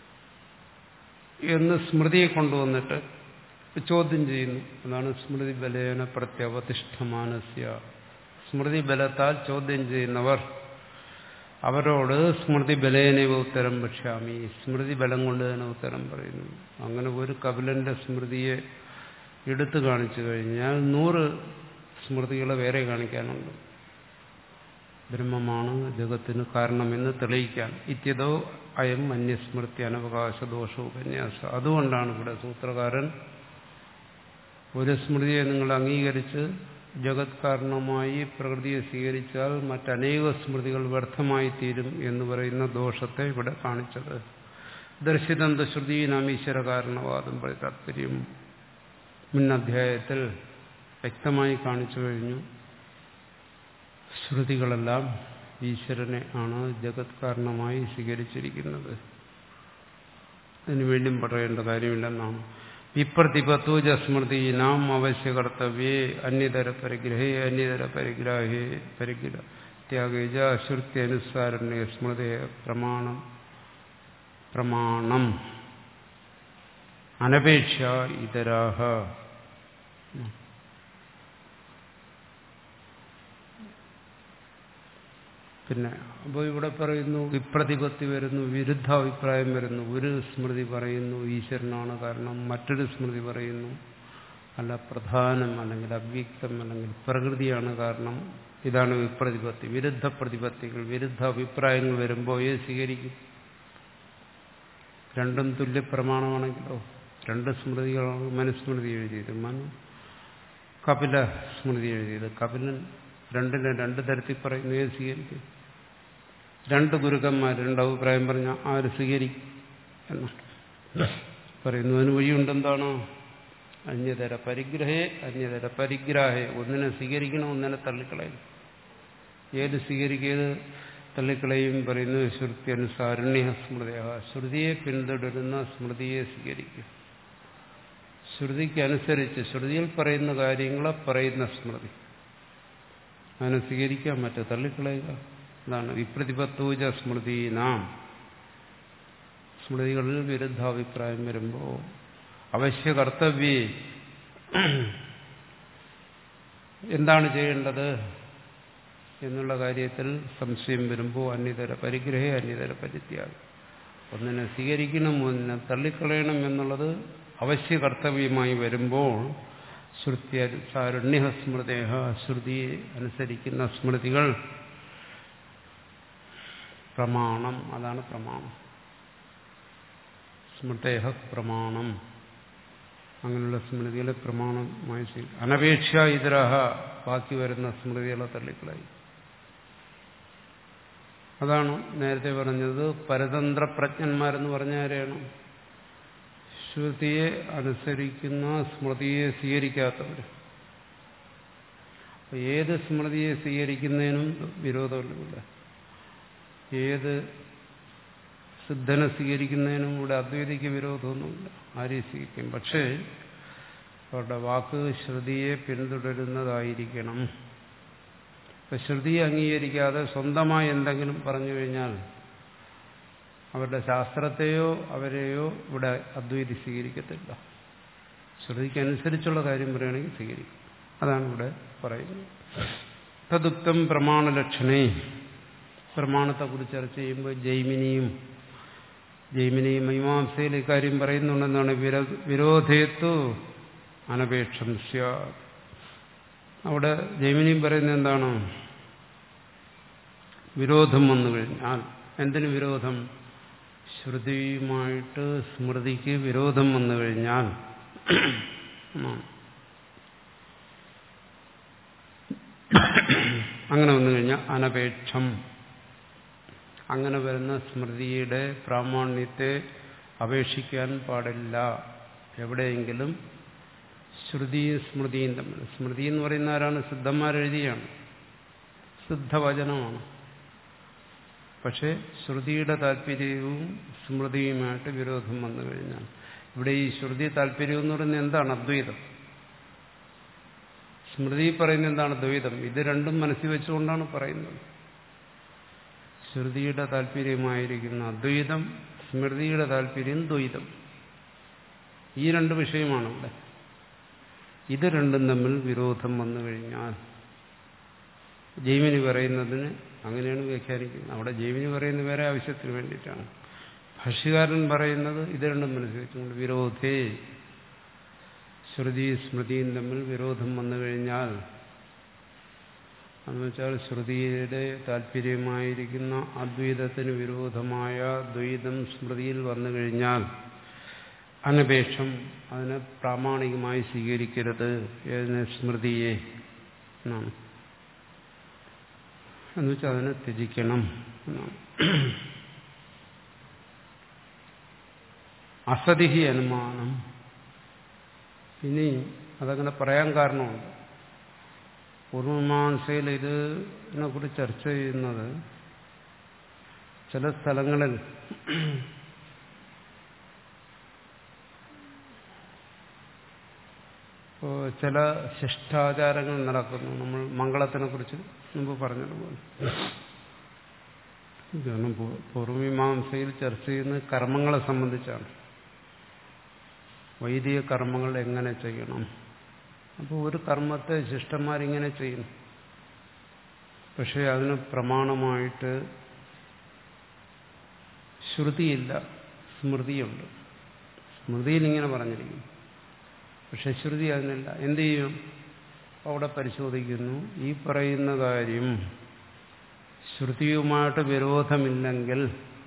എന്ന് സ്മൃതിയെ കൊണ്ടുവന്നിട്ട് ചോദ്യം ചെയ്യുന്നു. അതാണ് സ്മൃതി ബലേന പ്രത്യവതിഷ്ഠമാനസ്യ. സ്മൃതി ബലത്താൽ ചോദ്യം ചെയ്യുന്നവർ അവരോട് സ്മൃതി ബലേനൈവ ഉത്തരം വക്ഷ്യാമി, സ്മൃതി ബലം കൊണ്ട് തന്നെ ഉത്തരം പറയുന്നു. അങ്ങനെ ഒരു കപിലന്റെ സ്മൃതിയെ എടുത്തു കാണിച്ചു കഴിഞ്ഞാൽ നൂറ് സ്മൃതികളെ വേറെ കാണിക്കാനുണ്ട്. ബ്രഹ്മമാണ് ജഗത്തിന് കാരണമെന്ന് തെളിയിക്കാൻ. ഇത്യതോ അയം അന്യസ്മൃതി അനവകാശ ദോഷോപന്യാസ. അതുകൊണ്ടാണ് ഇവിടെ സൂത്രകാരൻ ഒരു സ്മൃതിയെ നിങ്ങൾ അംഗീകരിച്ച് ജഗത് കാരണമായി പ്രകൃതിയെ സ്വീകരിച്ചാൽ മറ്റനേക സ്മൃതികൾ വ്യർത്ഥമായി തീരും എന്ന് പറയുന്ന ദോഷത്തെ ഇവിടെ കാണിച്ചത്. ദർശിതന്ത ശ്രുതീനാം ഈശ്വര കാരണവാദം പോലെ താത്പര്യം മുന്നധ്യായത്തിൽ വ്യക്തമായി കാണിച്ചു കഴിഞ്ഞു. ശ്രുതികളെല്ലാം ഈശ്വരനെ ആണ് ജഗത് കാരണമായി സ്വീകരിച്ചിരിക്കുന്നത്. അതിനു വേണ്ടിയും പറയേണ്ട കാര്യമില്ലെന്നാണ്. വിപ്രതിപത്തൂജ സ്മൃതി നാം അവശ്യകർത്തവ്യേ അന്യതര പരിഗ്രഹേ അന്യതര പരിഗ്രാഹേ പരിഗ്ര ത്യാഗേജ ശ്രുത്യനുസാരണ്യ സ്മൃതി പ്രമാണം പ്രമാണം അനപേക്ഷ ഇതരാഹ. പിന്നെ അപ്പോൾ ഇവിടെ പറയുന്നു വിപ്രതിപത്തി വരുന്നു, വിരുദ്ധ അഭിപ്രായം വരുന്നു. ഒരു സ്മൃതി പറയുന്നു ഈശ്വരനാണ് കാരണം, മറ്റൊരു സ്മൃതി പറയുന്നു അല്ല പ്രധാനം അല്ലെങ്കിൽ അവ്യക്തം അല്ലെങ്കിൽ പ്രകൃതിയാണ് കാരണം. ഇതാണ് വിപ്രതിപത്തി. വിരുദ്ധ പ്രതിപത്തികൾ, വിരുദ്ധ അഭിപ്രായങ്ങൾ വരുമ്പോൾ ഏത് സ്വീകരിക്കും? രണ്ടും തുല്യ പ്രമാണമാണെങ്കിലോ? രണ്ട് സ്മൃതികളാണ് മനുസ്മൃതി എഴുതിയത്, മനു കപില സ്മൃതി എഴുതിയത്. കപിലൻ രണ്ടിനെ രണ്ട് തരത്തിൽ പറയുന്നു, ഏത് സ്വീകരിക്കും? രണ്ട് ഗുരുക്കന്മാർ രണ്ട് അഭിപ്രായം പറഞ്ഞാൽ ആര് സ്വീകരിക്കും എന്ന് പറയുന്നു. അതിന് വഴിയുണ്ടെന്താണ്? അന്യതര പരിഗ്രഹേ അന്യതര പരിഗ്രാഹേ. ഒന്നിനെ സ്വീകരിക്കണം, ഒന്നിനെ തള്ളിക്കളയും. ഏത് സ്വീകരിക്കുക? ഏത് തള്ളിക്കളയും പറയുന്നു ശ്രുത്യനുസാരണ്യ സ്മൃതിയ. ശ്രുതിയെ പിന്തുടരുന്ന സ്മൃതിയെ സ്വീകരിക്കുക. ശ്രുതിക്കനുസരിച്ച് ശ്രുതിയിൽ പറയുന്ന കാര്യങ്ങളെ പറയുന്ന സ്മൃതി അതിനെ സ്വീകരിക്കാൻ പറ്റും, തള്ളിക്കളയുക. അതാണ് വിപ്രതിപത്തൂജ സ്മൃതി. നാം സ്മൃതികളിൽ വിരുദ്ധാഭിപ്രായം വരുമ്പോൾ അവശ്യ കർത്തവ്യേ എന്താണ് ചെയ്യേണ്ടത് എന്നുള്ള കാര്യത്തിൽ സംശയം വരുമ്പോൾ അന്യതര പരിഗ്രഹേ അന്യതര പരിത്യാഗം. ഒന്നിനെ സ്വീകരിക്കണം, ഒന്നിനെ തള്ളിക്കളയണം എന്നുള്ളത് അവശ്യ കർത്തവ്യമായി വരുമ്പോൾ ശ്രുത്യനുസാരണ്യ സ്മൃതേഹ ശ്രുതിയെ അനുസരിക്കുന്ന സ്മൃതികൾ പ്രമാണം. അതാണ് പ്രമാണം. സ്മൃതേഹ പ്രമാണം. അങ്ങനെയുള്ള സ്മൃതികളെ പ്രമാണമായി ചെയ്യും. അനപേക്ഷ ഇതരഹ ബാക്കി വരുന്ന സ്മൃതികളെ തള്ളിക്കളയും. അതാണ് നേരത്തെ പറഞ്ഞത്. പരതന്ത്ര പ്രജ്ഞന്മാരെന്ന് പറഞ്ഞ ആരെയാണ്? ശ്രുതിയെ അനുസരിക്കുന്ന സ്മൃതിയെ സ്വീകരിക്കാത്തവർ. ഏത് സ്മൃതിയെ സ്വീകരിക്കുന്നതിനും വിരോധമില്ല. ഏത് സിദ്ധനെ സ്വീകരിക്കുന്നതിനും ഇവിടെ അദ്വൈതിക്ക് വിരോധമൊന്നുമില്ല. ആരെയും സ്വീകരിക്കും. പക്ഷേ അവരുടെ വാക്ക് ശ്രുതിയെ പിന്തുടരുന്നതായിരിക്കണം. ഇപ്പൊ ശ്രുതിയെ അംഗീകരിക്കാതെ സ്വന്തമായി എന്തെങ്കിലും പറഞ്ഞു കഴിഞ്ഞാൽ അവരുടെ ശാസ്ത്രത്തെയോ അവരെയോ ഇവിടെ അദ്വൈതി സ്വീകരിക്കത്തില്ല. ശ്രുതിക്കനുസരിച്ചുള്ള കാര്യം പറയുകയാണെങ്കിൽ സ്വീകരിക്കും. അതാണ് ഇവിടെ പറയുന്നത്. തദുക്തം പ്രമാണലക്ഷണേ. പ്രമാണത്തെക്കുറിച്ച് ചർച്ച ചെയ്യുമ്പോൾ ജൈമിനിയും ജൈമിനിയും മീമാംസയിൽ ഇക്കാര്യം പറയുന്നുണ്ടെന്നാണ്. വിരോധേത്തു അനപേക്ഷം സ്യാത്. അവിടെ ജൈമിനിയും പറയുന്നത് എന്താണ്? വിരോധം വന്നു കഴിഞ്ഞാൽ. എന്തിനു വിരോധം? ശ്രുതിയുമായിട്ട് സ്മൃതിക്ക് വിരോധം വന്നു കഴിഞ്ഞാൽ അങ്ങനെ വന്നു കഴിഞ്ഞാൽ അനപേക്ഷം. അങ്ങനെ വരുന്ന സ്മൃതിയുടെ പ്രാമാണ്യത്തെ അപേക്ഷിക്കാൻ പാടില്ല. എവിടെയെങ്കിലും ശ്രുതിയും സ്മൃതിയും തമ്മിൽ. സ്മൃതി എന്ന് പറയുന്ന ആരാണ്? സിദ്ധന്മാരെഴുതിയാണ്, സിദ്ധവചനമാണ്. പക്ഷെ ശ്രുതിയുടെ താല്പര്യവും സ്മൃതിയുമായിട്ട് വിരോധം വന്നു കഴിഞ്ഞാൽ ഇവിടെ ഈ ശ്രുതി താല്പര്യം എന്ന് പറയുന്നത് എന്താണ്? അദ്വൈതം. സ്മൃതി പറയുന്നത് എന്താണ്? ദ്വൈതം. ഇത് രണ്ടും മനസ്സിൽ വെച്ചുകൊണ്ടാണ് പറയുന്നത്. ശ്രുതിയുടെ താല്പര്യമായിരിക്കുന്ന അദ്വൈതം, സ്മൃതിയുടെ താല്പര്യം ദ്വൈതം. ഈ രണ്ട് വിഷയമാണ് ഇവിടെ. ഇത് രണ്ടും തമ്മിൽ വിരോധം വന്നു കഴിഞ്ഞാൽ ജൈമിനി പറയുന്നതിന് അങ്ങനെയാണ് വ്യാഖ്യാനിക്കുന്നത്. അവിടെ ജൈമിനി പറയുന്നത് വേറെ ആവശ്യത്തിന് വേണ്ടിയിട്ടാണ്. ഭാഷ്യകാരൻ പറയുന്നത് ഇത് രണ്ടും മനസ്സിൽ വെച്ചുകൊണ്ട് വിരോധേ, ശ്രുതി സ്മൃതിയും തമ്മിൽ വിരോധം വന്നു കഴിഞ്ഞാൽ, എന്ന് വെച്ചാൽ ശ്രുതിയുടെ താല്പര്യമായിരിക്കുന്ന അദ്വൈതത്തിന് വിരോധമായ ദ്വൈതം സ്മൃതിയിൽ വന്നു കഴിഞ്ഞാൽ അനപേക്ഷം, അതിനെ പ്രാമാണികമായി സ്വീകരിക്കരുത്. ഏതിനെ? സ്മൃതിയെ എന്നാണ്. എന്നുവെച്ചാൽ അതിനെ ത്യജിക്കണം എന്നാണ്. അസതിഹി അനുമാനം. ഇനി അതങ്ങനെ പറയാൻ കാരണമുണ്ട്. പൂർവമീമാംസയിൽ ഇതിനെ കുറിച്ച് ചർച്ച ചെയ്യുന്നത് ചില സ്ഥലങ്ങളിൽ ചില ശിഷ്ടാചാരങ്ങൾ നടക്കുന്നു. നമ്മൾ മംഗളത്തിനെ കുറിച്ച് മുമ്പ് പറഞ്ഞതുപോലെ. കാരണം പൂർവമീമാംസയിൽ ചർച്ച ചെയ്യുന്നത് കർമ്മങ്ങളെ സംബന്ധിച്ചാണ്. വൈദിക കർമ്മങ്ങൾ എങ്ങനെ ചെയ്യണം. അപ്പോൾ ഒരു കർമ്മത്തെ ശിഷ്ടന്മാരിങ്ങനെ ചെയ്യുന്നു. പക്ഷെ അതിന് പ്രമാണമായിട്ട് ശ്രുതിയില്ല, സ്മൃതിയുണ്ട്. സ്മൃതിയിൽ ഇങ്ങനെ പറഞ്ഞിരിക്കുന്നു, പക്ഷെ ശ്രുതി അതിനില്ല. എന്ത് ചെയ്യും? അവിടെ പരിശോധിക്കുന്നു. ഈ പറയുന്ന കാര്യം ശ്രുതിയുമായിട്ട് വിരോധമില്ലെങ്കിൽ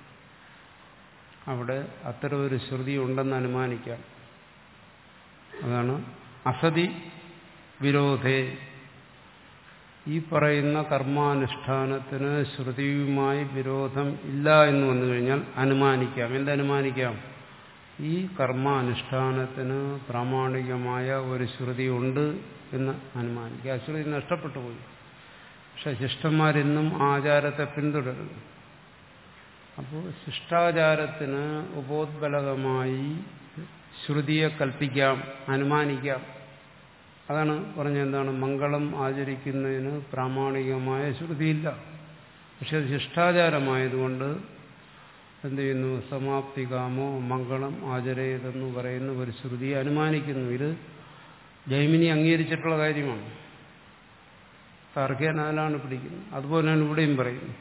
അവിടെ അത്തരം ഒരു ശ്രുതി ഉണ്ടെന്ന് അനുമാനിക്കാം. അതാണ് അസതി വിരോധേ. ഈ പറയുന്ന കർമാനുഷ്ഠാനത്തിന് ശ്രുതിയുമായി വിരോധം ഇല്ല എന്ന് വന്നു കഴിഞ്ഞാൽ അനുമാനിക്കാം. എന്തനുമാനിക്കാം? ഈ കർമാനുഷ്ഠാനത്തിന് പ്രാമാണികമായ ഒരു ശ്രുതി ഉണ്ട് എന്ന് അനുമാനിക്കുക. ആ ശ്രുതി നഷ്ടപ്പെട്ടു പോയി. പക്ഷെ ശിഷ്ടന്മാരിന്നും ആചാരത്തെ പിന്തുടരുന്നു. അപ്പോൾ ശിഷ്ടാചാരത്തിന് ഉപോദ്ബലകമായി ശ്രുതിയെ കൽപ്പിക്കാം, അനുമാനിക്കാം. അതാണ് പറഞ്ഞ എന്താണ്, മംഗളം ആചരിക്കുന്നതിന് പ്രാമാണികമായ ശ്രുതിയില്ല. പക്ഷെ അത് ശിഷ്ടാചാരമായതുകൊണ്ട് എന്ത് ചെയ്യുന്നു, സമാപ്തികാമോ മംഗളം ആചരേതെന്ന് പറയുന്ന ഒരു ശ്രുതിയെ അനുമാനിക്കുന്നു. ഇത് ജൈമിനി അംഗീകരിച്ചിട്ടുള്ള കാര്യമാണ്. താർക്കികൻ അതിലാണ് പിടിക്കുന്നത്. അതുപോലെയാണ് ഇവിടെയും പറയുന്നത്.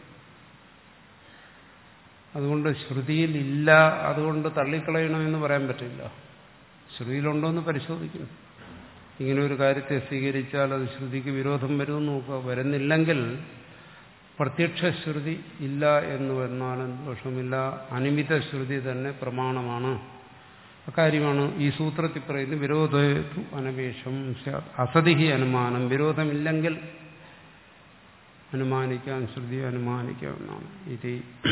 അതുകൊണ്ട് ശ്രുതിയിൽ ഇല്ല, അതുകൊണ്ട് തള്ളിക്കളയണമെന്ന് പറയാൻ പറ്റില്ല. ശ്രുതിയിലുണ്ടോ എന്ന് പരിശോധിക്കുന്നു. ഇങ്ങനെ ഒരു കാര്യത്തെ സ്വീകരിച്ചാൽ അത് ശ്രുതിക്ക് വിരോധം വരുമെന്ന് നോക്കുക. വരുന്നില്ലെങ്കിൽ പ്രത്യക്ഷ ശ്രുതി ഇല്ല എന്ന് വന്നാലും ദോഷമില്ല, അനിമിത ശ്രുതി തന്നെ പ്രമാണമാണ്. അക്കാര്യമാണ് ഈ സൂത്രത്തിൽ പറയുന്നത്. വിരോധേതു അനപേക്ഷം അസതിഹി അനുമാനം. വിരോധമില്ലെങ്കിൽ അനുമാനിക്കാം, ശ്രുതി അനുമാനിക്കാം എന്നാണ് ഇത്.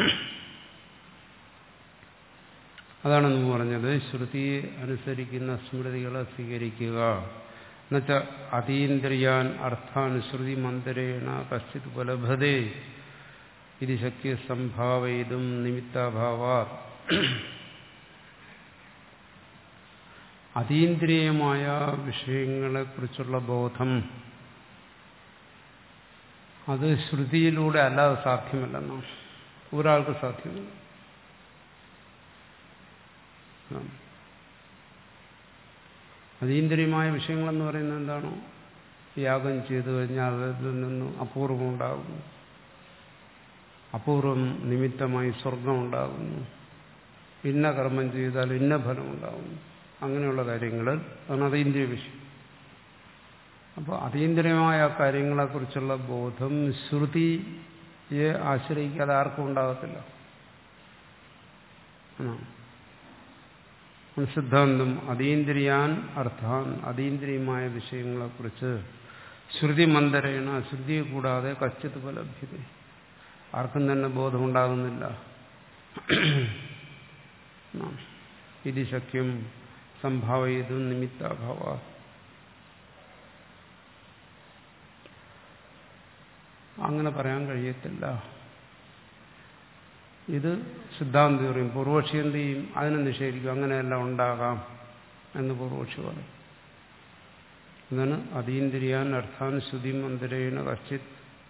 അതാണെന്ന് പറഞ്ഞത്. ശ്രുതിയെ അനുസരിക്കുന്ന സ്മൃതികളെ സ്വീകരിക്കുക എന്നുവെച്ചാൽ അതീന്ദ്രിയാൻ അർത്ഥാൻ ശ്രുതി മന്ദിരേണ കശ്ചിത് ഉപലഭതേ ഇത് ശക്യ സംഭാവയിതും നിമിത്താഭാവാ. അതീന്ദ്രിയമായ വിഷയങ്ങളെക്കുറിച്ചുള്ള ബോധം അത് ശ്രുതിയിലൂടെ അല്ലാതെ സാധ്യമല്ലെന്നാണ്. ഒരാൾക്ക് സാധ്യമല്ല. അതീന്ദ്രിയമായ വിഷയങ്ങളെന്ന് പറയുന്നത് എന്താണോ, യാഗം ചെയ്തു കഴിഞ്ഞാൽ അതിൽ നിന്ന് അപൂർവം ഉണ്ടാകുന്നു, അപൂർവം നിമിത്തമായി സ്വർഗം ഉണ്ടാകുന്നു, ഇന്ന കർമ്മം ചെയ്താൽ ഇന്ന ഫലം ഉണ്ടാകുന്നു, അങ്ങനെയുള്ള കാര്യങ്ങൾ ആണ് അതീന്ദ്രിയ വിഷയം. അപ്പോൾ അതീന്ദ്രിയമായ കാര്യങ്ങളെക്കുറിച്ചുള്ള ബോധം ശ്രുതിയെ ആശ്രയിക്കാതെ ആർക്കും ഉണ്ടാകത്തില്ല. സിദ്ധാന്തം അതീന്ദ്രിയാൻ അർത്ഥാൻ അതീന്ദ്രിയമായ വിഷയങ്ങളെക്കുറിച്ച് ശ്രുതി മന്ദരേണ ശ്രുതിയെ കൂടാതെ കശ്ചിത് ഉപലഭ്യത ആർക്കും തന്നെ ബോധമുണ്ടാകുന്നില്ല. ഇത് ശക്യം സംഭാവയിതും നിമിത്താഭാവ. അങ്ങനെ പറയാൻ കഴിയത്തില്ല. ഇത് സിദ്ധാന്തം പറയും. പൂർവക്ഷി എന്ത് ചെയ്യും, അതിനെ നിഷേധിക്കും. അങ്ങനെയെല്ലാം ഉണ്ടാകാം എന്ന് പൂർവക്ഷി പറയും. എന്താണ് അതീന്ദ്രിയാൻ അർത്ഥാൻ ശ്രുതി മന്ദിരേണ കശ്ചിത്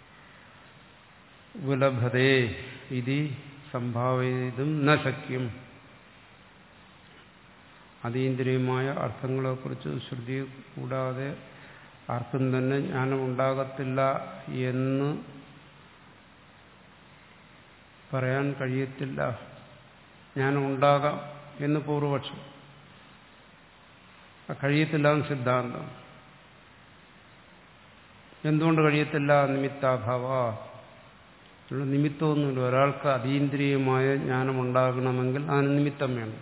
ഉപലഭതേ ഇതി സംഭാവയിതും ന ശക്യം. അതീന്ദ്രിയമായ അർത്ഥങ്ങളെക്കുറിച്ച് ശ്രുതി കൂടാതെ ആർക്കും തന്നെ ജ്ഞാനം ഉണ്ടാകത്തില്ല എന്ന് പറയാൻ കഴിയത്തില്ല. ജ്ഞാനം ഉണ്ടാകാം എന്ന് പൂർവപക്ഷം. കഴിയത്തില്ല എന്ന് സിദ്ധാന്തം. എന്തുകൊണ്ട് കഴിയത്തില്ല? നിമിത്താഭാവ. നിമിത്തമൊന്നുമില്ല. ഒരാൾക്ക് അതീന്ദ്രിയമായ ജ്ഞാനം ഉണ്ടാകണമെങ്കിൽ അതിന് നിമിത്തം വേണം.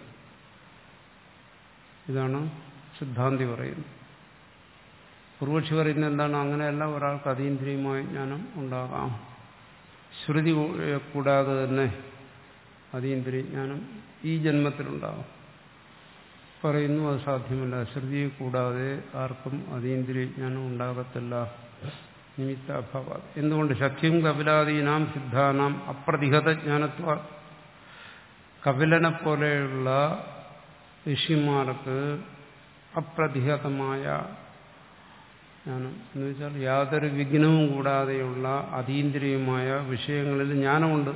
ഇതാണ് സിദ്ധാന്തി പറയുന്നത്. പൂർവക്ഷി പറയുന്നത് എന്താണ്? അങ്ങനെയല്ല, ഒരാൾക്ക് അതീന്ദ്രിയമായ ജ്ഞാനം ഉണ്ടാകാം. ശ്രുതി കൂടാതെ തന്നെ അതീന്ദ്രിയ ജ്ഞാനം ഈ ജന്മത്തിലുണ്ടാകും. പറയുന്നു അത് സാധ്യമല്ല. ശ്രുതിയെ കൂടാതെ ആർക്കും അതീന്ദ്രിയ ജ്ഞാനം ഉണ്ടാകത്തില്ല. നിമിത്താഭാവ. എന്തുകൊണ്ട്? ശക്യം കപിലാദീനാം സിദ്ധാനാം അപ്രതിഹത ജ്ഞാനത്വ. കപിലനെ പോലെയുള്ള ഋഷിമാർക്ക് അപ്രതിഹതമായ ജ്ഞാനം എന്ന് വെച്ചാൽ യാതൊരു വിഘ്നവും കൂടാതെയുള്ള അതീന്ദ്രിയമായ വിഷയങ്ങളിൽ ജ്ഞാനമുണ്ട്.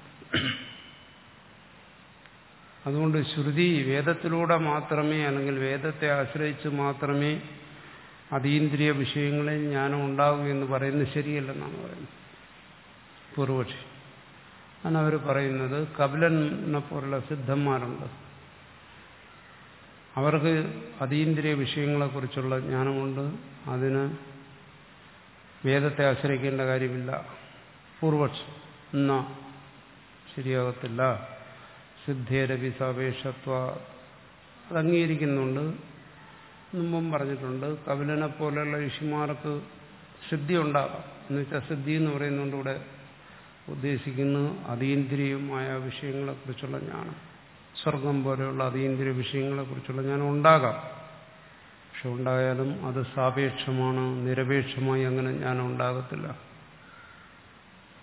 അതുകൊണ്ട് ശ്രുതി വേദത്തിലൂടെ മാത്രമേ, അല്ലെങ്കിൽ വേദത്തെ ആശ്രയിച്ച് മാത്രമേ അതീന്ദ്രിയ വിഷയങ്ങളിൽ ജ്ഞാനം ഉണ്ടാകൂ എന്ന് പറയുന്നത് ശരിയല്ലെന്നാണ് പറയുന്നത് പൂർവക്ഷി. ആണ് അവർ പറയുന്നത്. കപിലനെ പോലുള്ള സിദ്ധന്മാരുണ്ട്. അവർക്ക് അതീന്ദ്രിയ വിഷയങ്ങളെക്കുറിച്ചുള്ള ജ്ഞാനമുണ്ട്. അതിന് വേദത്തെ ആശ്രയിക്കേണ്ട കാര്യമില്ല. പൂർവക്ഷം എന്നാ ശരിയാകത്തില്ല. സിദ്ധേരവി സാപേക്ഷത്വ അത് അംഗീകരിക്കുന്നുണ്ട്. മുമ്പും പറഞ്ഞിട്ടുണ്ട്. കപിലനെ പോലെയുള്ള ഋഷിമാർക്ക് സിദ്ധി ഉണ്ടാകാം. എന്ന് വെച്ചാൽ സിദ്ധി എന്ന് പറയുന്നുണ്ട് ഇവിടെ ഉദ്ദേശിക്കുന്നു അതീന്ദ്രിയമായ വിഷയങ്ങളെക്കുറിച്ചുള്ള ജ്ഞാനം. സ്വർഗം പോലെയുള്ള അതീന്ദ്രിയ വിഷയങ്ങളെക്കുറിച്ചുള്ള ജ്ഞാനം ഉണ്ടാകാം. പക്ഷെ ഉണ്ടായാലും അത് സാപേക്ഷമാണ്, നിരപേക്ഷമായി അങ്ങനെ ജ്ഞാനം ഉണ്ടാകത്തില്ല.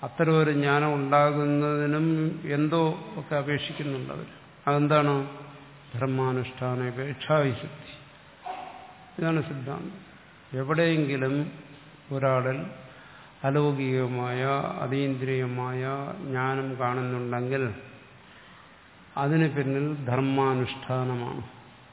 അത്തരം ഒരു ജ്ഞാനം ഉണ്ടാകുന്നതിനും എന്തോ ഒക്കെ അപേക്ഷിക്കുന്നുണ്ട് അവർ. അതെന്താണ്? ധർമാനുഷ്ഠാനപേക്ഷാവിശുദ്ധി. ഇതാണ് സിദ്ധാന്തം. എവിടെയെങ്കിലും ഒരാളിൽ അലൗകികമായ അതീന്ദ്രിയമായ ജ്ഞാനം കാണുന്നുണ്ടെങ്കിൽ അതിന് പിന്നിൽ ധർമാനുഷ്ഠാനമാണ്.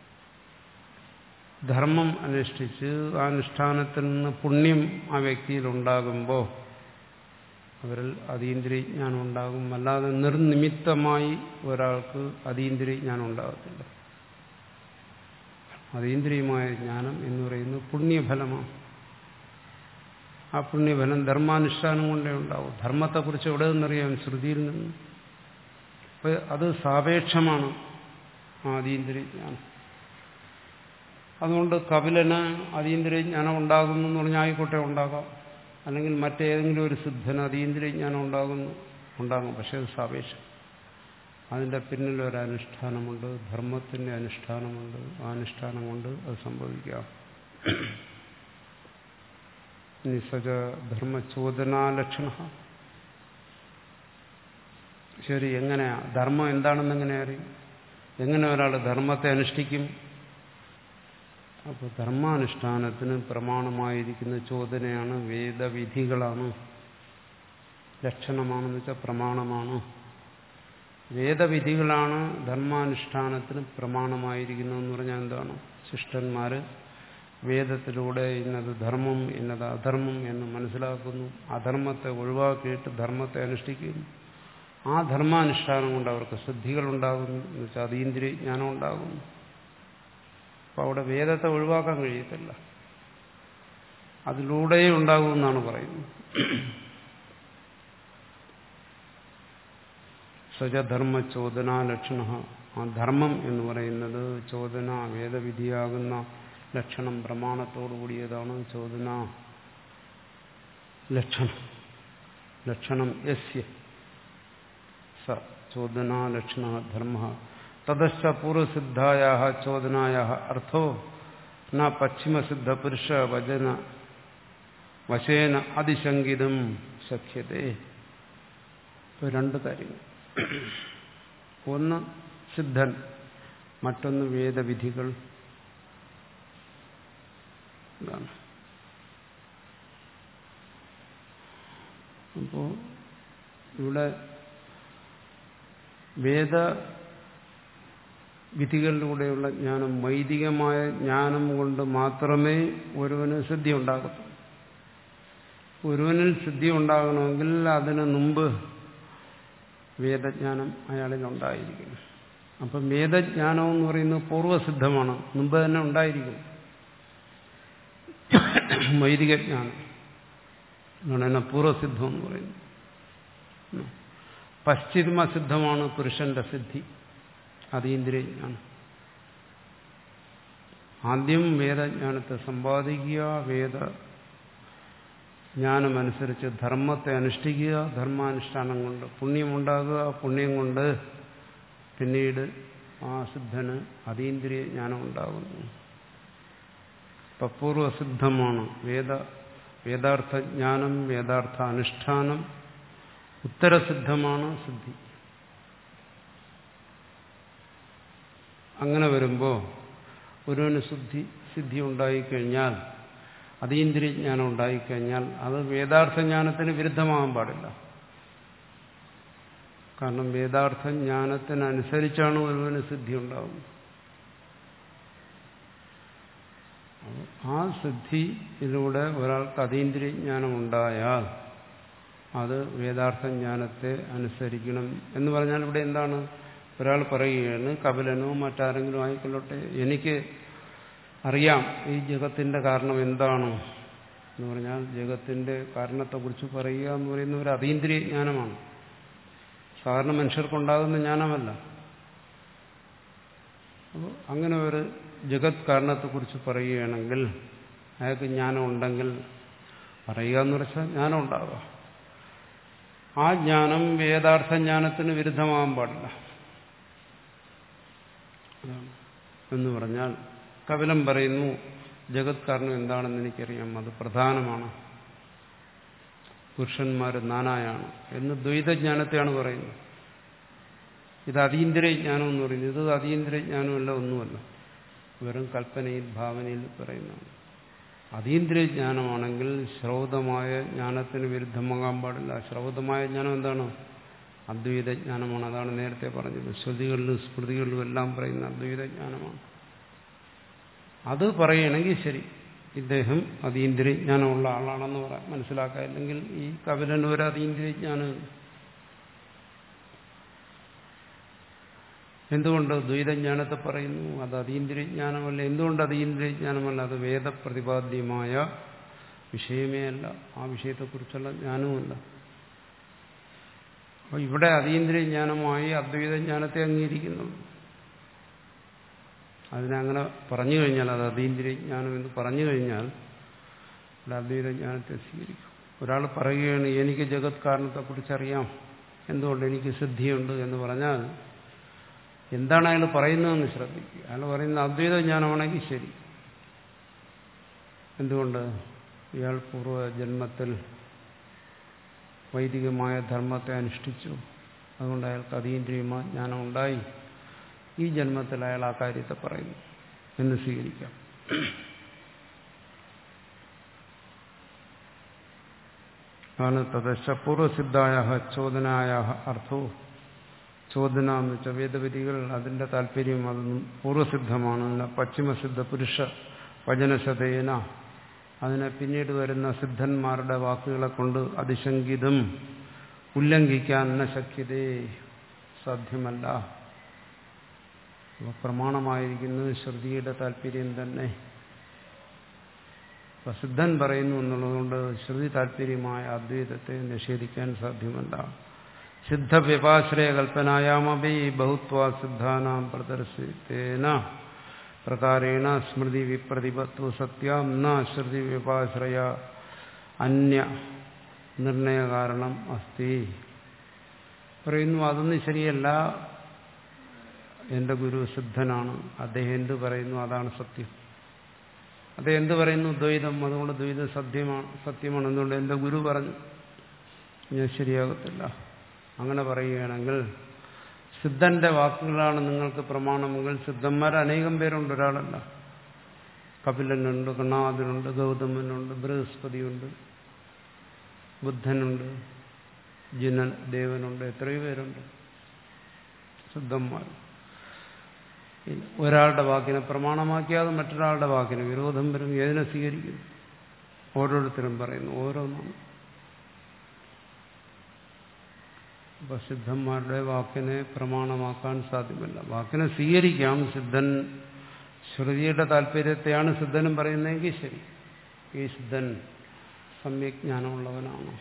ധർമ്മം അനുഷ്ഠിച്ച് ആ അനുഷ്ഠാനത്തിൽ നിന്ന് പുണ്യം ആ വ്യക്തിയിൽ ഉണ്ടാകുമ്പോൾ അവരിൽ അതീന്ദ്രിയജ്ഞാനം ഉണ്ടാകും. അല്ലാതെ നിർനിമിത്തമായി ഒരാൾക്ക് അതീന്ദ്രിയജ്ഞാനം ഉണ്ടാകത്തില്ല. അതീന്ദ്രിയമായ ജ്ഞാനം എന്ന് പറയുന്നത് പുണ്യഫലമാണ്. ആ പുണ്യഫലം ധർമാനുഷ്ഠാനം കൊണ്ടേ ഉണ്ടാവും. ധർമ്മത്തെക്കുറിച്ച് എവിടെ നിന്നറിയാം? ശ്രുതിയിൽ നിന്ന്. അപ്പോൾ അത് സാപേക്ഷമാണ് ആ അതീന്ദ്രിയജ്ഞാനം. അതുകൊണ്ട് കപിലന് അതീന്ദ്രിയജ്ഞാനം ഉണ്ടാകുന്നു എന്ന് പറഞ്ഞാൽ ആയിക്കോട്ടെ, ഉണ്ടാകാം. അല്ലെങ്കിൽ മറ്റേതെങ്കിലും ഒരു സിദ്ധന് അതീന്ദ്രിയജ്ഞാനം ഉണ്ടാകുന്നു ഉണ്ടാകും. പക്ഷെ അത് സാപേക്ഷം. അതിൻ്റെ പിന്നിൽ ഒരു അനുഷ്ഠാനമുണ്ട്, ധർമ്മത്തിൻ്റെ അനുഷ്ഠാനമുണ്ട്. ആ അനുഷ്ഠാനം കൊണ്ട് അത് സംഭവിക്കാം. നിസജ ധർമ്മചോദനാലക്ഷണ. ശരി, എങ്ങനെയാ ധർമ്മം എന്താണെന്ന് എങ്ങനെ അറിയും? എങ്ങനെ ഒരാൾ ധർമ്മത്തെ അനുഷ്ഠിക്കും? അപ്പോൾ ധർമാനുഷ്ഠാനത്തിന് പ്രമാണമായിരിക്കുന്ന ചോദനയാണ്, വേദവിധികളാണ്. ലക്ഷണമാണെന്ന് വെച്ചാൽ പ്രമാണമാണ്. വേദവിധികളാണ് ധർമാനുഷ്ഠാനത്തിന് പ്രമാണമായിരിക്കുന്നതെന്ന് പറഞ്ഞാൽ എന്താണ്? ശിഷ്ടന്മാർ വേദത്തിലൂടെ ഇന്നത് ധർമ്മം ഇന്നത് അധർമ്മം എന്ന് മനസ്സിലാക്കുന്നു. അധർമ്മത്തെ ഒഴിവാക്കിയിട്ട് ധർമ്മത്തെ അനുഷ്ഠിക്കുന്നു. ആ ധർമാനുഷ്ഠാനം കൊണ്ട് അവർക്ക് സിദ്ധികളുണ്ടാകുന്നു എന്ന് വെച്ചാൽ അതീന്ദ്രിയ ജ്ഞാനം ഉണ്ടാകുന്നു. അപ്പോൾ അവിടെ വേദത്തെ ഒഴിവാക്കാൻ കഴിയത്തില്ല. അതിലൂടെ ഉണ്ടാകുമെന്നാണ് പറയുന്നത്. സജധർമ്മ ചോദന ലക്ഷണ. ആ ധർമ്മം എന്ന് പറയുന്നത് ചോദന വേദവിധിയാകുന്ന ലക്ഷണം പ്രമാണത്തോടു കൂടിയതാണ്. ചോദന ലക്ഷണം. ലക്ഷണം യസ്യ സ ചോദന ലക്ഷണ ധർമ്മ. തദശ്ച പൂർവസിദ്ധായ ചോദനായ അർത്ഥോ ന പശ്ചിമസിദ്ധ പുരുഷ വചന വശേന അതിശങ്കിതും ശക്യത്തെ. ഇപ്പോൾ രണ്ട് കാര്യങ്ങൾ. ഒന്ന് സിദ്ധൻ, മറ്റൊന്ന് വേദവിധികൾ. ഇതാണ്. അപ്പോൾ ഇവിടെ വേദവിധികളിലൂടെയുള്ള ജ്ഞാനം, വൈദികമായ ജ്ഞാനം കൊണ്ട് മാത്രമേ ഒരുവന് സിദ്ധി ഉണ്ടാകത്തുള്ളൂ. ഒരുവനിൽ സിദ്ധി ഉണ്ടാകണമെങ്കിൽ അതിനു മുമ്പ് വേദജ്ഞാനം അയാളിൽ ഉണ്ടായിരിക്കും. അപ്പം വേദജ്ഞാനം എന്ന് പറയുന്നത് പൂർവ്വസിദ്ധമാണ്, മുമ്പ് തന്നെ ഉണ്ടായിരിക്കും. വൈദികജ്ഞാനം ആണ് പൂർവ്വസിദ്ധം എന്ന് പറയുന്നത്. പശ്ചിമസിദ്ധമാണ് പുരുഷന്റെ സിദ്ധി, അതീന്ദ്രിയജ്ഞാനം. ആദ്യം വേദജ്ഞാനത്തെ സമ്പാദിക്കുക, വേദ ജ്ഞാനമനുസരിച്ച് ധർമ്മത്തെ അനുഷ്ഠിക്കുക, ധർമാനുഷ്ഠാനം കൊണ്ട് പുണ്യമുണ്ടാകുക, പുണ്യം കൊണ്ട് പിന്നീട് ആ സിദ്ധന് അതീന്ദ്രിയ ജ്ഞാനം ഉണ്ടാകുന്നു. ഇപ്പം പൂർവ്വസിദ്ധമാണ് വേദ വേദാർത്ഥജ്ഞാനം, വേദാർത്ഥ അനുഷ്ഠാനം. ഉത്തരസിദ്ധമാണ് സിദ്ധി. അങ്ങനെ വരുമ്പോൾ ഒരുവന് ശുദ്ധി സിദ്ധി ഉണ്ടായിക്കഴിഞ്ഞാൽ, അതീന്ദ്രിയജ്ഞാനം ഉണ്ടായിക്കഴിഞ്ഞാൽ അത് വേദാർത്ഥജ്ഞാനത്തിന് വിരുദ്ധമാകാൻ പാടില്ല. കാരണം വേദാർത്ഥജ്ഞാനത്തിനനുസരിച്ചാണ് ഒരുവന് സിദ്ധി ഉണ്ടാകുന്നത്. ആ സിദ്ധിയിലൂടെ ഒരാൾക്ക് അതീന്ദ്രിയജ്ഞാനം ഉണ്ടായാൽ അത് വേദാർത്ഥജ്ഞാനത്തെ അനുസരിക്കണം എന്ന് പറഞ്ഞാൽ ഇവിടെ എന്താണ്? ഒരാൾ പറയുകയാണ്, കപിലനോ മറ്റാരെങ്കിലും ആയിക്കൊള്ളട്ടെ, എനിക്ക് അറിയാം ഈ ജഗത്തിന്റെ കാരണം എന്താണ് എന്ന് പറഞ്ഞാൽ ജഗത്തിന്റെ കാരണത്തെക്കുറിച്ച് പറയുക എന്ന് പറയുന്ന ഒരു അതീന്ദ്രിയ ജ്ഞാനമാണ്. സാധാരണ മനുഷ്യർക്കുണ്ടാകുന്ന ജ്ഞാനമല്ല. അപ്പോൾ അങ്ങനെ ഒരു ജഗത് കാരണത്തെക്കുറിച്ച് പറയുകയാണെങ്കിൽ അയാൾക്ക് ജ്ഞാനം ഉണ്ടെങ്കിൽ പറയുക എന്ന് വെച്ചാൽ ജ്ഞാനം ഉണ്ടാവുക. ആ ജ്ഞാനം വേദാർത്ഥ ജ്ഞാനത്തിന് വിരുദ്ധമാകാൻ പാടില്ല എന്ന് പറഞ്ഞാൽ, കപിലൻ പറയുന്നു ജഗത് കാരണം എന്താണെന്ന് എനിക്കറിയാം, അത് പ്രധാനമാണ്. പുരുഷന്മാർ നാനായാണ് എന്ന് ദ്വൈതജ്ഞാനത്തെയാണ് പറയുന്നത്. ഇത് അതീന്ദ്രിയ ജ്ഞാനം എന്ന് പറയുന്നത്. ഇത് അതീന്ദ്രിയ ജ്ഞാനമല്ല, ഒന്നുമല്ല, വെറും കൽപ്പനയിൽ ഭാവനയിൽ പറയുന്നതാണ്. അതീന്ദ്രിയ ജ്ഞാനമാണെങ്കിൽ ശ്രൗതമായ ജ്ഞാനത്തിന് വിരുദ്ധമാകാൻ പാടില്ല. ശ്രൗതമായ ജ്ഞാനം എന്താണ്? അദ്വൈത ജ്ഞാനമാണ്. അതാണ് നേരത്തെ പറഞ്ഞത്. ശ്രുതികളിലും സ്മൃതികളിലും എല്ലാം പറയുന്ന അദ്വൈത ജ്ഞാനമാണ്. അത് പറയുകയാണെങ്കിൽ ശരി, ഇദ്ദേഹം അതീന്ദ്രിയ ജ്ഞാനമുള്ള ആളാണെന്ന് പറയാം, മനസ്സിലാക്കാം. അല്ലെങ്കിൽ ഈ കപിലൻ ഒരു അതീന്ദ്രിയ ജ്ഞാനം. എന്തുകൊണ്ട് ദ്വൈതജ്ഞാനത്തെ പറയുന്നു? അത് അതീന്ദ്രിയ ജ്ഞാനമല്ല. എന്തുകൊണ്ട് അതീന്ദ്രിയ ജ്ഞാനമല്ല? അത് വേദപ്രതിപാദ്യമായ വിഷയമേ അല്ല, ആ വിഷയത്തെക്കുറിച്ചുള്ള ജ്ഞാനവുമല്ല. അപ്പോൾ ഇവിടെ അതീന്ദ്രിയ ജ്ഞാനമായി അദ്വൈത ജ്ഞാനത്തെ അംഗീകരിക്കുന്നു. അതിനങ്ങനെ പറഞ്ഞു കഴിഞ്ഞാൽ, അത് അതീന്ദ്രിയ ജ്ഞാനം എന്ന് പറഞ്ഞു കഴിഞ്ഞാൽ ഇവിടെ അദ്വൈത ജ്ഞാനത്തെ സ്വീകരിക്കും. ഒരാൾ പറയുകയാണ് എനിക്ക് ജഗത് കാരണത്തെക്കുറിച്ചറിയാം, എന്തുകൊണ്ട് എനിക്ക് സിദ്ധിയുണ്ട് എന്ന് പറഞ്ഞാൽ എന്താണ് അയാൾ പറയുന്നതെന്ന് ശ്രദ്ധിക്കുക. അയാൾ പറയുന്ന അദ്വൈത ജ്ഞാനമാണെങ്കിൽ ശരി. എന്തുകൊണ്ട്? ഇയാൾ പൂർവ്വജന്മത്തിൽ വൈദികമായ ധർമ്മത്തെ അനുഷ്ഠിച്ചു, അതുകൊണ്ട് അയാൾക്ക് അതീന്ദ്രിയമായ ജ്ഞാനം ഉണ്ടായി. ഈ ജന്മത്തിൽ അയാൾ ആ കാര്യത്തെ പറയുന്നു എന്ന് സ്വീകരിക്കാം. ആണ് തദശ പൂർവസിദ്ധായ ചോദനായ അർത്ഥവും. ചോദന എന്ന് വെച്ചാൽ വേദവിധികൾ, അതിന്റെ താല്പര്യം അതൊന്നും പൂർവസിദ്ധമാണ്. പശ്ചിമസിദ്ധ പുരുഷ വചനശതേന, അതിനെ പിന്നീട് വരുന്ന സിദ്ധന്മാരുടെ വാക്കുകളെ കൊണ്ട് അതിശങ്കിതം ഉല്ലംഘിക്കാൻ ന ശക്യതേ, സാധ്യമല്ല. പ്രമാണമായിരിക്കുന്നത് ശ്രുതിയുടെ താല്പര്യം തന്നെ. സിദ്ധൻ പറയുന്നു എന്നുള്ളതുകൊണ്ട് ശ്രുതി താല്പര്യമായ അദ്വൈതത്തെ നിഷേധിക്കാൻ സാധ്യമല്ല. സിദ്ധവ്യപാശ്രയ കൽപ്പനായാമപി ബഹുത്വാ സിദ്ധാനാം പ്രദർശിതേന പ്രകാരേണ സ്മൃതി വിപ്രതിപത്തു സത്യം ന ശ്രുതി വ്യപാശ്രയ അന്യ നിർണയ കാരണം അസ്തി. പറയുന്നു അതൊന്നും ശരിയല്ല, എന്റെ ഗുരു സിദ്ധനാണ്, അദ്ദേഹം എന്ത് പറയുന്നു അതാണ് സത്യം. അദ്ദേഹം എന്ത് പറയുന്നു? ദ്വൈതം, അതുകൊണ്ട് ദ്വൈതം സത്യമാണ് സത്യമാണ് എന്തുകൊണ്ട് എന്റെ ഗുരു പറഞ്ഞു, ഞാൻ ശരിയാകത്തില്ല. അങ്ങനെ പറയുകയാണെങ്കിൽ സിദ്ധന്റെ വാക്കുകളാണ് നിങ്ങൾക്ക് പ്രമാണമെങ്കിൽ സിദ്ധന്മാർ അനേകം പേരുണ്ട്, ഒരാളല്ല. കപിലനുണ്ട്, കണാദനുണ്ട്, ഗൗതമനുണ്ട്, ബൃഹസ്പതിയുണ്ട്, ബുദ്ധനുണ്ട്, ജിനൻ ദേവനുണ്ട്, എത്രയോ പേരുണ്ട് സിദ്ധന്മാർ. ഒരാളുടെ വാക്കിനെ പ്രമാണമാക്കിയാൽ മറ്റൊരാളുടെ വാക്കിന് വിരോധം വരും. ഏതിനെ സ്വീകരിക്കും? ഓരോരുത്തരും പറയുന്നു ഓരോന്നും. അപ്പൊ സിദ്ധന്മാരുടെ വാക്കിനെ പ്രമാണമാക്കാൻ സാധ്യമല്ല. വാക്കിനെ സ്വീകരിക്കാം. സിദ്ധൻ ശ്രുതിയുടെ താല്പര്യത്തെയാണ് സിദ്ധനും പറയുന്നതെങ്കിൽ ശരി, ഈ സിദ്ധൻ സമ്യക് ജ്ഞാനമുള്ളവനാണ്.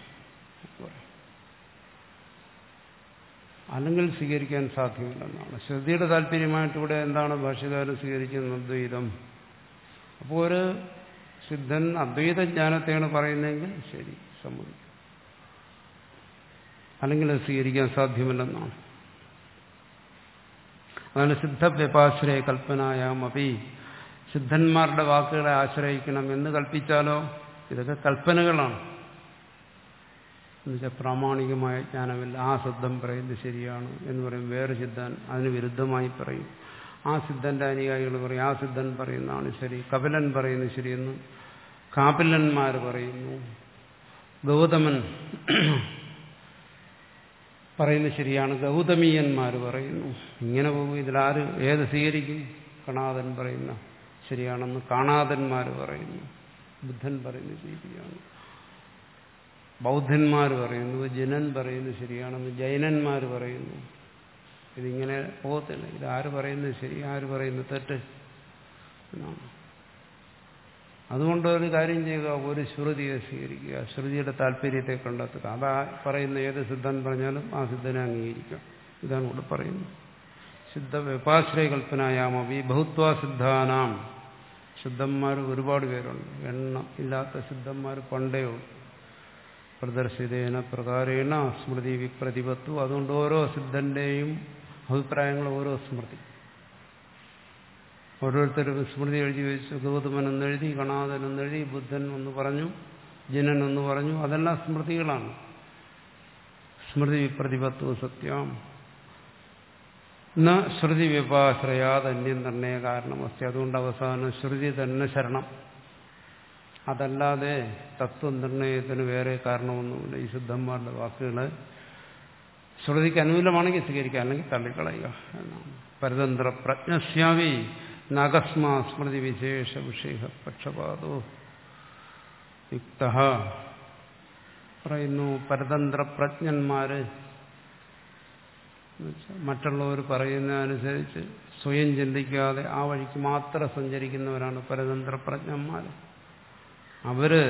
അല്ലെങ്കിൽ സ്വീകരിക്കാൻ സാധ്യമല്ലെന്നാണ്. ശ്രുതിയുടെ താല്പര്യമായിട്ട് ഇവിടെ എന്താണ് ഭാഷ്യകാരൻ സ്വീകരിക്കുന്നത്? ദ്വൈതം. അപ്പോൾ ഒരു സിദ്ധൻ അദ്വൈത ജ്ഞാനത്തെയാണ് പറയുന്നതെങ്കിൽ ശരി, സമ്മതിക്കും. അല്ലെങ്കിൽ അത് സ്വീകരിക്കാൻ സാധ്യമല്ലെന്നാണ്. അതാണ് സിദ്ധവ്യപാശ്രയ കൽപ്പനായാമപി, സിദ്ധന്മാരുടെ വാക്കുകളെ ആശ്രയിക്കണം എന്ന് കൽപ്പിച്ചാലോ? ഇതൊക്കെ കൽപ്പനകളാണ്, എന്നുവെച്ചാൽ പ്രാമാണികമായ ജ്ഞാനമില്ല. ആ സിദ്ധൻ പറയുന്നത് ശരിയാണ് എന്ന് പറയും, വേറെ സിദ്ധൻ അതിന് വിരുദ്ധമായി പറയും. ആ സിദ്ധന്റെ അനുയായികൾ പറയും ആ സിദ്ധൻ പറയുന്നതാണ് ശരി, കപിലൻ പറയുന്നത് ശരിയെന്ന് കാപിലന്മാർ പറയുന്നു, ഗൗതമൻ പറയുന്നത് ശരിയാണ്, ഗൗതമീയന്മാർ പറയുന്നു. ഇങ്ങനെ പോകും. ഇതിലാര് ഏത് സ്വീകരിക്കും? കണാദൻ പറയുന്ന ശരിയാണെന്ന് കാണാതന്മാർ പറയുന്നു, ബുദ്ധൻ പറയുന്നത് ശരിയാണ്, ബൗദ്ധന്മാർ പറയുന്നു, ജനൻ പറയുന്നത് ശരിയാണെന്ന് ജൈനന്മാർ പറയുന്നു. ഇതിങ്ങനെ പോകത്തില്ല. ഇത് ആര് പറയുന്നത് ശരി, ആര് പറയുന്നത് തെറ്റ് എന്നാണ്. അതുകൊണ്ട് ഒരു കാര്യം ചെയ്യുക, ഒരു ശ്രുതിയെ സ്വീകരിക്കുക, ശ്രുതിയുടെ താല്പര്യത്തെ കണ്ടെത്തുക. അതാ പറയുന്ന ഏത് സിദ്ധൻ പറഞ്ഞാലും ആ സിദ്ധനെ അംഗീകരിക്കാം. ഇതാണ് ഇവിടെ പറയുന്നത്. സിദ്ധ വ്യപാശ്രയ കൽപ്പനായാമപി ബഹുത്വാ സിദ്ധാനാം, സിദ്ധന്മാർ ഒരുപാട് പേരുണ്ട്, എണ്ണം ഇല്ലാത്ത സിദ്ധന്മാർ പണ്ടേ ഉള്ളൂ. പ്രദർശിതേന പ്രകാരേണ സ്മൃതി വിപ്രതിപത്തു, അതുകൊണ്ട് ഓരോ സിദ്ധന്റെയും അഭിപ്രായങ്ങൾ ഓരോ സ്മൃതി. ഓരോരുത്തരും സ്മൃതി എഴുതി വെച്ചു. ഗൗതമൻ എന്നെഴുതി, കണാദൻ എന്നെഴുതി, ബുദ്ധൻ എന്ന് പറഞ്ഞു. ജിനൻ എന്ന് പറഞ്ഞു. അതെല്ലാം സ്മൃതികളാണ്. സ്മൃതി വിപ്രതിപത്വ സത്യം ന ശ്രുതി വ്യപാശ്രയാത് അന്യം നിർണയ കാരണമസ്തി. അതുകൊണ്ട് അവസാനം ശ്രുതി തന്നെ ശരണം. അതല്ലാതെ തത്വനിർണയത്തിന് വേറെ കാരണമൊന്നുമില്ല. ഈ സിദ്ധന്മാരുടെ വാക്കുകൾ ശ്രുതിക്ക് അനുകൂലമാണെങ്കിൽ സ്വീകരിക്കുക, അല്ലെങ്കിൽ തള്ളിക്കളയുക എന്നാണ്. പരതന്ത്ര പ്രജ്ഞസ്യാവി നകസ്മാ സ്മൃതി വിശേഷ വിഷയ പക്ഷപാതോ യുക്ത പറയുന്നു. പരതന്ത്ര പ്രജ്ഞന്മാര് മറ്റുള്ളവർ പറയുന്നതനുസരിച്ച് സ്വയം ചിന്തിക്കാതെ ആ വഴിക്ക് മാത്രം സഞ്ചരിക്കുന്നവരാണ് പരതന്ത്ര പ്രജ്ഞന്മാർ. അവര്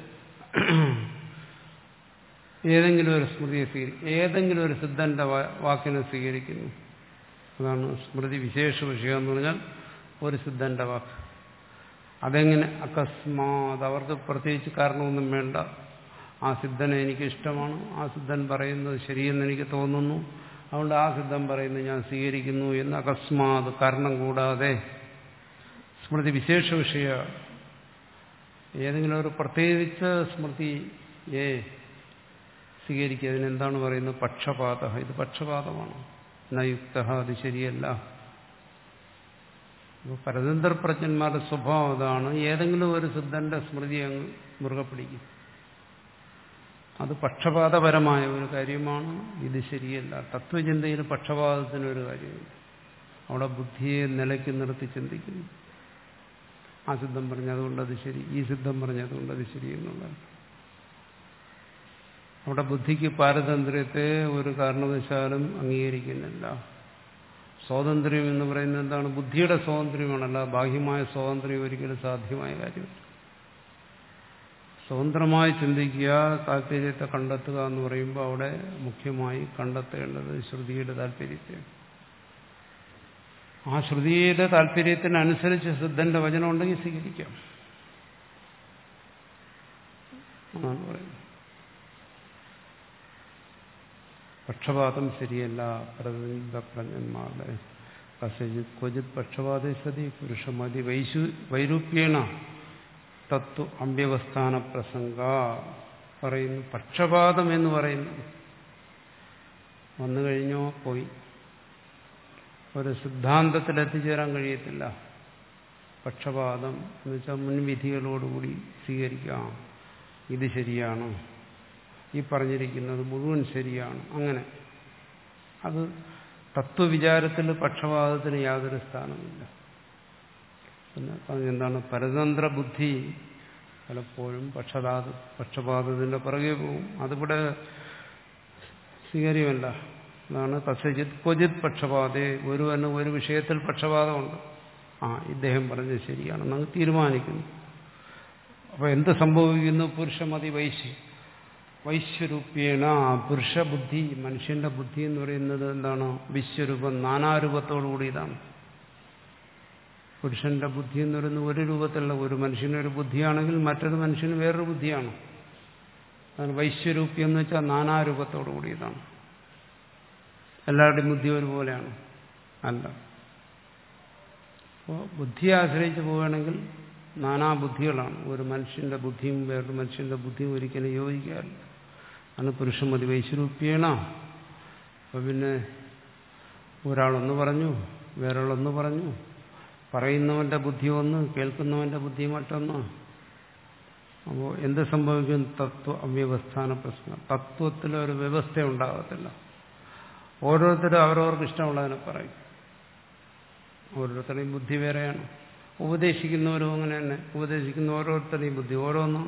ഏതെങ്കിലും ഒരു സ്മൃതിയെ സ്വീകരിക്കും, ഏതെങ്കിലും ഒരു സിദ്ധന്റെ വാക്കിനെ സ്വീകരിക്കുന്നു. അതാണ് സ്മൃതി വിശേഷ വിഷയം എന്ന് പറഞ്ഞാൽ ഒരു സിദ്ധന്റെ വാക്ക്. അതെങ്ങനെ അകസ്മാത്, അവർക്ക് പ്രത്യേകിച്ച് കാരണമൊന്നും വേണ്ട. ആ സിദ്ധനെ എനിക്ക് ഇഷ്ടമാണ്, ആ സിദ്ധൻ പറയുന്നത് ശരിയെന്ന് എനിക്ക് തോന്നുന്നു, അതുകൊണ്ട് ആ സിദ്ധൻ പറയുന്നത് ഞാൻ സ്വീകരിക്കുന്നു എന്ന് അകസ്മാത് കാരണം കൂടാതെ സ്മൃതി വിശേഷ വിഷയ ഏതെങ്കിലും ഒരു പ്രത്യേകിച്ച് സ്മൃതിയെ സ്വീകരിക്കുക. അതിനെന്താണ് പറയുന്നത്? പക്ഷപാത. ഇത് പക്ഷപാതമാണ്. നയുക്ത, അത് ശരിയല്ല. അപ്പോൾ പരതന്ത്ര പ്രജ്ഞന്മാരുടെ സ്വഭാവം അതാണ്. ഏതെങ്കിലും ഒരു സിദ്ധന്റെ സ്മൃതി അങ്ങ് മുറുകെ പിടിക്കും. അത് പക്ഷപാതപരമായ ഒരു കാര്യമാണ്. ഇത് ശരിയല്ല. തത്വചിന്തയിൽ പക്ഷപാതത്തിനൊരു കാര്യമില്ല. അവിടെ ബുദ്ധിയെ നിലയ്ക്ക് നിർത്തി ചിന്തിക്കുന്നു. ആ സിദ്ധം പറഞ്ഞതുകൊണ്ടത് ശരി, ഈ സിദ്ധം പറഞ്ഞതുകൊണ്ടത് ശരി എന്നുള്ളത്. അവിടെ ബുദ്ധിക്ക് പാരതന്ത്ര്യത്തെ ഒരു കാരണവശാലും അംഗീകരിക്കുന്നില്ല. സ്വാതന്ത്ര്യം എന്ന് പറയുന്നത് എന്താണ്? ബുദ്ധിയുടെ സ്വാതന്ത്ര്യമാണല്ല, ബാഹ്യമായ സ്വാതന്ത്ര്യം ഒരിക്കലും സാധ്യമായ കാര്യമില്ല. സ്വതന്ത്രമായി ചിന്തിക്കുക, താല്പര്യത്തെ കണ്ടെത്തുക എന്ന് പറയുമ്പോൾ അവിടെ മുഖ്യമായി കണ്ടെത്തേണ്ടത് ശ്രുതിയുടെ താല്പര്യത്തെയാണ്. ആ ശ്രുതിയുടെ താല്പര്യത്തിനനുസരിച്ച് സിദ്ധന്റെ വചനം ഉണ്ടെങ്കിൽ സ്വീകരിക്കാം എന്നാണ് പറയുന്നത്. പക്ഷപാതം ശരിയല്ല പരതന്ത്രജ്ഞന്മാരുടെ. കസ്യജിത് ക്വചിത് പക്ഷപാതേ സതി പുരുഷമതി വൈശു വൈരൂപ്യേണ തത്വ അമ്പ്യവസ്ഥാന പ്രസംഗ പറയുന്നു. പക്ഷപാതം എന്ന് പറയുന്നു വന്നു കഴിഞ്ഞോ പോയി, ഒരു സിദ്ധാന്തത്തിൽ എത്തിച്ചേരാൻ കഴിയത്തില്ല. പക്ഷപാതം എന്ന് വെച്ചാൽ മുൻവിധികളോടുകൂടി സ്വീകരിക്കാം, ഇത് ശരിയാണ്, ഈ പറഞ്ഞിരിക്കുന്നത് മുഴുവൻ ശരിയാണ്. അങ്ങനെ അത് തത്വവിചാരത്തിൽ പക്ഷപാതത്തിന് യാതൊരു സ്ഥാനമില്ല. പിന്നെ പറഞ്ഞെന്താണ്? പരതന്ത്ര ബുദ്ധി പലപ്പോഴും പക്ഷപാത പക്ഷപാതത്തിന്റെ പുറകെ പോവും. അതിവിടെ സ്വീകാര്യമല്ല. അതാണ് കസ്യജിത് ക്വചിത് പക്ഷപാതേ. ഒരുവന് ഒരു വിഷയത്തിൽ പക്ഷപാതമുണ്ട്, ആ ഇദ്ദേഹം പറഞ്ഞത് ശരിയാണെന്ന് അങ്ങ് തീരുമാനിക്കുന്നു. അപ്പൊ എന്ത് സംഭവിക്കുന്നു? പുരുഷമതി വൈശ്യ വൈശ്വരൂപ്യേണ പുരുഷബുദ്ധി, മനുഷ്യന്റെ ബുദ്ധി എന്ന് പറയുന്നത് എന്താണ്? വിശ്വരൂപം, നാനാരൂപത്തോടു കൂടിയതാണ്. പുരുഷന്റെ ബുദ്ധി എന്ന് പറയുന്നത് ഒരു രൂപത്തിലുള്ള, ഒരു മനുഷ്യനൊരു ബുദ്ധിയാണെങ്കിൽ മറ്റൊരു മനുഷ്യന് വേറൊരു ബുദ്ധിയാണ്. അതാണ് വൈശ്വരൂപ്യം എന്ന് വെച്ചാൽ നാനാരൂപത്തോടു കൂടിയതാണ്. എല്ലാവരുടെയും ബുദ്ധി ഒരുപോലെയാണ് അല്ല. അപ്പോൾ ബുദ്ധിയെ ആശ്രയിച്ച് പോവുകയാണെങ്കിൽ നാനാബുദ്ധികളാണ്. ഒരു മനുഷ്യന്റെ ബുദ്ധിയും വേറൊരു മനുഷ്യന്റെ ബുദ്ധിയും ഒരിക്കലും യോജിക്കാറില്ല. അന്ന് പുരുഷമതി വൈശ്വരൂപ്യേണ. അപ്പൊ പിന്നെ ഒരാളൊന്ന് പറഞ്ഞു, വേറൊരാളൊന്ന് പറഞ്ഞു, പറയുന്നവന്റെ ബുദ്ധി ഒന്ന്, കേൾക്കുന്നവന്റെ ബുദ്ധി മറ്റൊന്ന്. അപ്പോൾ എന്ത് സംഭവിക്കും? തത്വ അവ്യവസ്ഥാന പ്രശ്നം. തത്വത്തിലൊരു വ്യവസ്ഥ ഉണ്ടാകത്തില്ല. ഓരോരുത്തരും അവരവർക്ക് ഇഷ്ടമുള്ളതിനെ പറയും. ഓരോരുത്തരുടെയും ബുദ്ധി വേറെയാണ്. ഉപദേശിക്കുന്നവരും അങ്ങനെ തന്നെ. ഉപദേശിക്കുന്ന ഓരോരുത്തരുടെയും ബുദ്ധി ഓരോന്നും.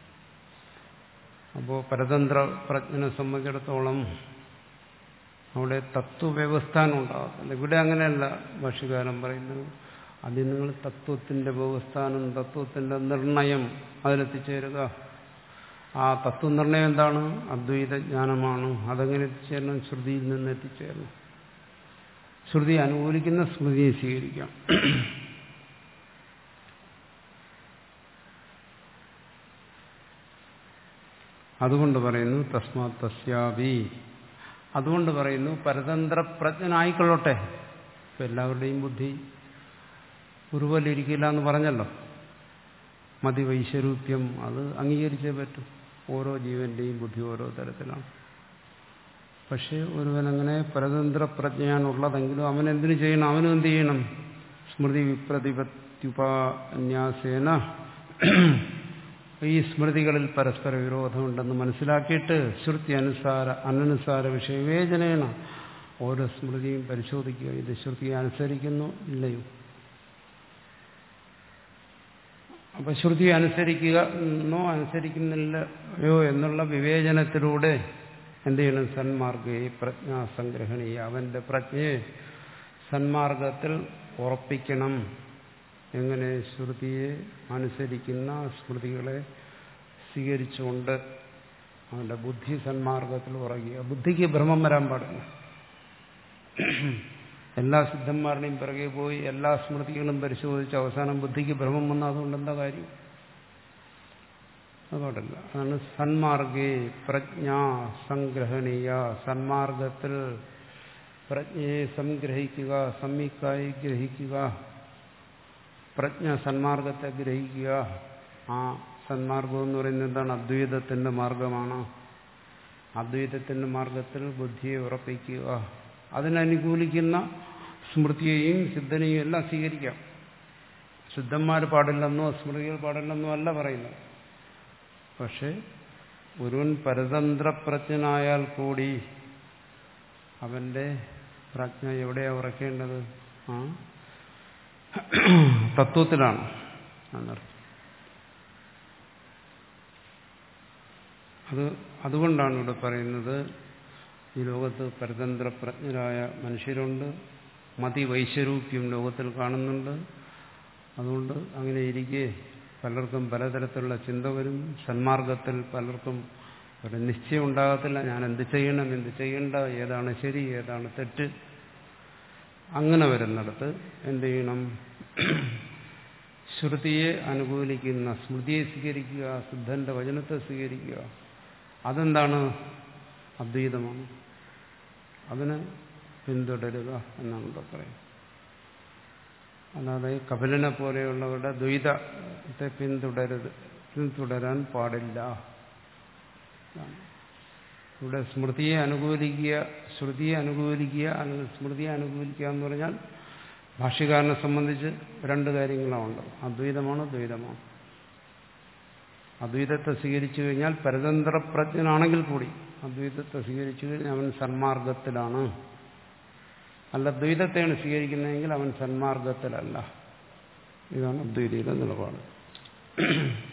അപ്പോൾ പരതന്ത്ര പ്രജ്ഞനെ സംബന്ധിച്ചിടത്തോളം അവിടെ തത്വവ്യവസ്ഥാനം ഉണ്ടാകത്തില്ല. ഇവിടെ അങ്ങനെയല്ല ഭാഷ്യകാരൻ പറയുന്നത്. അതിൽ നിങ്ങൾ തത്വത്തിന്റെ വ്യവസ്ഥാനം, തത്വത്തിന്റെ നിർണയം, അതിലെത്തിച്ചേരുക. ആ തത്വനിർണയം എന്താണ്? അദ്വൈത ജ്ഞാനമാണ്. അതെങ്ങനെ എത്തിച്ചേരണം? ശ്രുതിയിൽ നിന്ന് എത്തിച്ചേരണം. ശ്രുതി അനുകൂലിക്കുന്ന സ്മൃതിയെ സ്വീകരിക്കാം. അതുകൊണ്ട് പറയുന്നു തസ്മാത് തസ്യാപി. അതുകൊണ്ട് പറയുന്നു പരതന്ത്ര പ്രജ്ഞനായിക്കൊള്ളട്ടെ. ഇപ്പം എല്ലാവരുടെയും ബുദ്ധി ഒരുപോലെ ഇരിക്കില്ല എന്ന് പറഞ്ഞല്ലോ. മതിവൈശരൂപ്യം അത് അംഗീകരിച്ചേ പറ്റും. ഓരോ ജീവന്റെയും ബുദ്ധി ഓരോ തരത്തിലാണ്. പക്ഷെ ഒരുവനങ്ങനെ പരതന്ത്ര പ്രജ്ഞയാണുള്ളതെങ്കിലും അവൻ എന്തിനു ചെയ്യണം? അവനും എന്ത് ചെയ്യണം? സ്മൃതി വിപ്രതിപത്യുപാന്യാസേന ഈ സ്മൃതികളിൽ പരസ്പര വിരോധമുണ്ടെന്ന് മനസ്സിലാക്കിയിട്ട് ശ്രുതി അനുസാര അനനുസാര വിഷയവേചനേന ഓരോ സ്മൃതിയും പരിശോധിക്കുക. ഇത് ശ്രുതിയെ അനുസരിക്കുന്നു ഇല്ലയോ? അപ്പൊ ശ്രുതി അനുസരിക്കുക എന്നോ അനുസരിക്കുന്നില്ലയോ എന്നുള്ള വിവേചനത്തിലൂടെ എന്ത് ചെയ്യണം? സന്മാർഗയെ പ്രജ്ഞാസംഗ്രഹണീയ അവന്റെ പ്രജ്ഞയെ സന്മാർഗത്തിൽ ഉറപ്പിക്കണം. എങ്ങനെ? ശ്രുതിയെ അനുസരിക്കുന്ന സ്മൃതികളെ സ്വീകരിച്ചുകൊണ്ട് അവന്റെ ബുദ്ധി സന്മാർഗത്തിൽ ഉറങ്ങുക. ബുദ്ധിക്ക് ഭ്രമം വരാൻ പാടില്ല. എല്ലാ സിദ്ധന്മാരുടെയും പിറകെ പോയി എല്ലാ സ്മൃതികളും പരിശോധിച്ച് അവസാനം ബുദ്ധിക്ക് ഭ്രമം വന്ന അതുകൊണ്ട് എന്താ കാര്യം? അത് പാടില്ല. അതാണ് സന്മാർഗേ പ്രജ്ഞാ സംഗ്രഹണീയ. സന്മാർഗത്തിൽ പ്രജ്ഞയെ സംഗ്രഹിക്കുക, സമ്യക്കായി ഗ്രഹിക്കുക. പ്രജ്ഞ സന്മാർഗത്തെ ഗ്രഹിക്കുക. ആ സന്മാർഗം എന്ന് പറയുന്നത് എന്താണ്? അദ്വൈതത്തിന്റെ മാർഗമാണ്. അദ്വൈതത്തിന്റെ മാർഗത്തിൽ ബുദ്ധിയെ ഉറപ്പിക്കുക. അതിനനുകൂലിക്കുന്ന സ്മൃതിയെയും സിദ്ധനെയും എല്ലാം സ്വീകരിക്കാം. സിദ്ധന്മാർ പാടില്ലെന്നോ സ്മൃതികൾ പാടില്ലെന്നോ അല്ല പറയുന്നത്. പക്ഷെ ഒരുവൻ പരതന്ത്രപ്രജ്ഞനായാൽ കൂടി അവന്റെ പ്രജ്ഞ എവിടെയാ ഉറക്കേണ്ടത്? ആ തത്വത്തിലാണ് എന്നർത്ഥം. അത് അതുകൊണ്ടാണ് ഇവിടെ പറയുന്നത് ഈ ലോകത്ത് പരതന്ത്രപ്രജ്ഞരായ മനുഷ്യരുണ്ട്. മതിവൈശരൂപ്യം ലോകത്തിൽ കാണുന്നുണ്ട്. അതുകൊണ്ട് അങ്ങനെ ഇരിക്കെ പലർക്കും പലതരത്തിലുള്ള ചിന്ത വരും. സന്മാർഗത്തിൽ പലർക്കും ഒരു നിശ്ചയം ഉണ്ടാകത്തില്ല. ഞാൻ എന്ത് ചെയ്യണം, എന്ത് ചെയ്യണ്ട, ഏതാണ് ശരി, ഏതാണ് തെറ്റ്. അങ്ങനെ വരുന്നിടത്ത് എന്ത് ചെയ്യണം? ശ്രുതിയെ അനുകൂലിക്കുന്ന സ്മൃതിയെ സ്വീകരിക്കുക, സിദ്ധന്റെ വചനത്തെ സ്വീകരിക്കുക. അതെന്താണ്? അദ്വൈതമാണ്. അതിന് പിന്തുടരുക എന്നാണ് ഇവിടെ പറയുന്നത്. അല്ലാതെ കപിലനെ പോലെയുള്ളവരുടെ ദ്വൈതത്തെ പിന്തുടരുത് പിന്തുടരാൻ പാടില്ല. ഇവിടെ സ്മൃതിയെ അനുകൂലിക്കുക, ശ്രുതിയെ അനുകൂലിക്കുക അല്ലെങ്കിൽ സ്മൃതിയെ അനുകൂലിക്കുക എന്ന് പറഞ്ഞാൽ ഭാഷ്യകാരനെ സംബന്ധിച്ച് രണ്ട് കാര്യങ്ങളാണ്. അദ്വൈതമാണ്, ദ്വൈതമാണ്. അദ്വൈതത്തെ സ്വീകരിച്ചു കഴിഞ്ഞാൽ പരതന്ത്രപ്രജ്ഞനാണെങ്കിൽ കൂടി അദ്വൈതത്തെ സ്വീകരിച്ചു കഴിഞ്ഞാൽ അവൻ സന്മാർഗത്തിലാണ്. അല്ല, ദ്വൈതത്തെയാണ് സ്വീകരിക്കുന്നതെങ്കിൽ അവൻ സന്മാർഗത്തിലല്ല. ഇതാണ് അദ്വൈതിയുടെ നിലപാട്.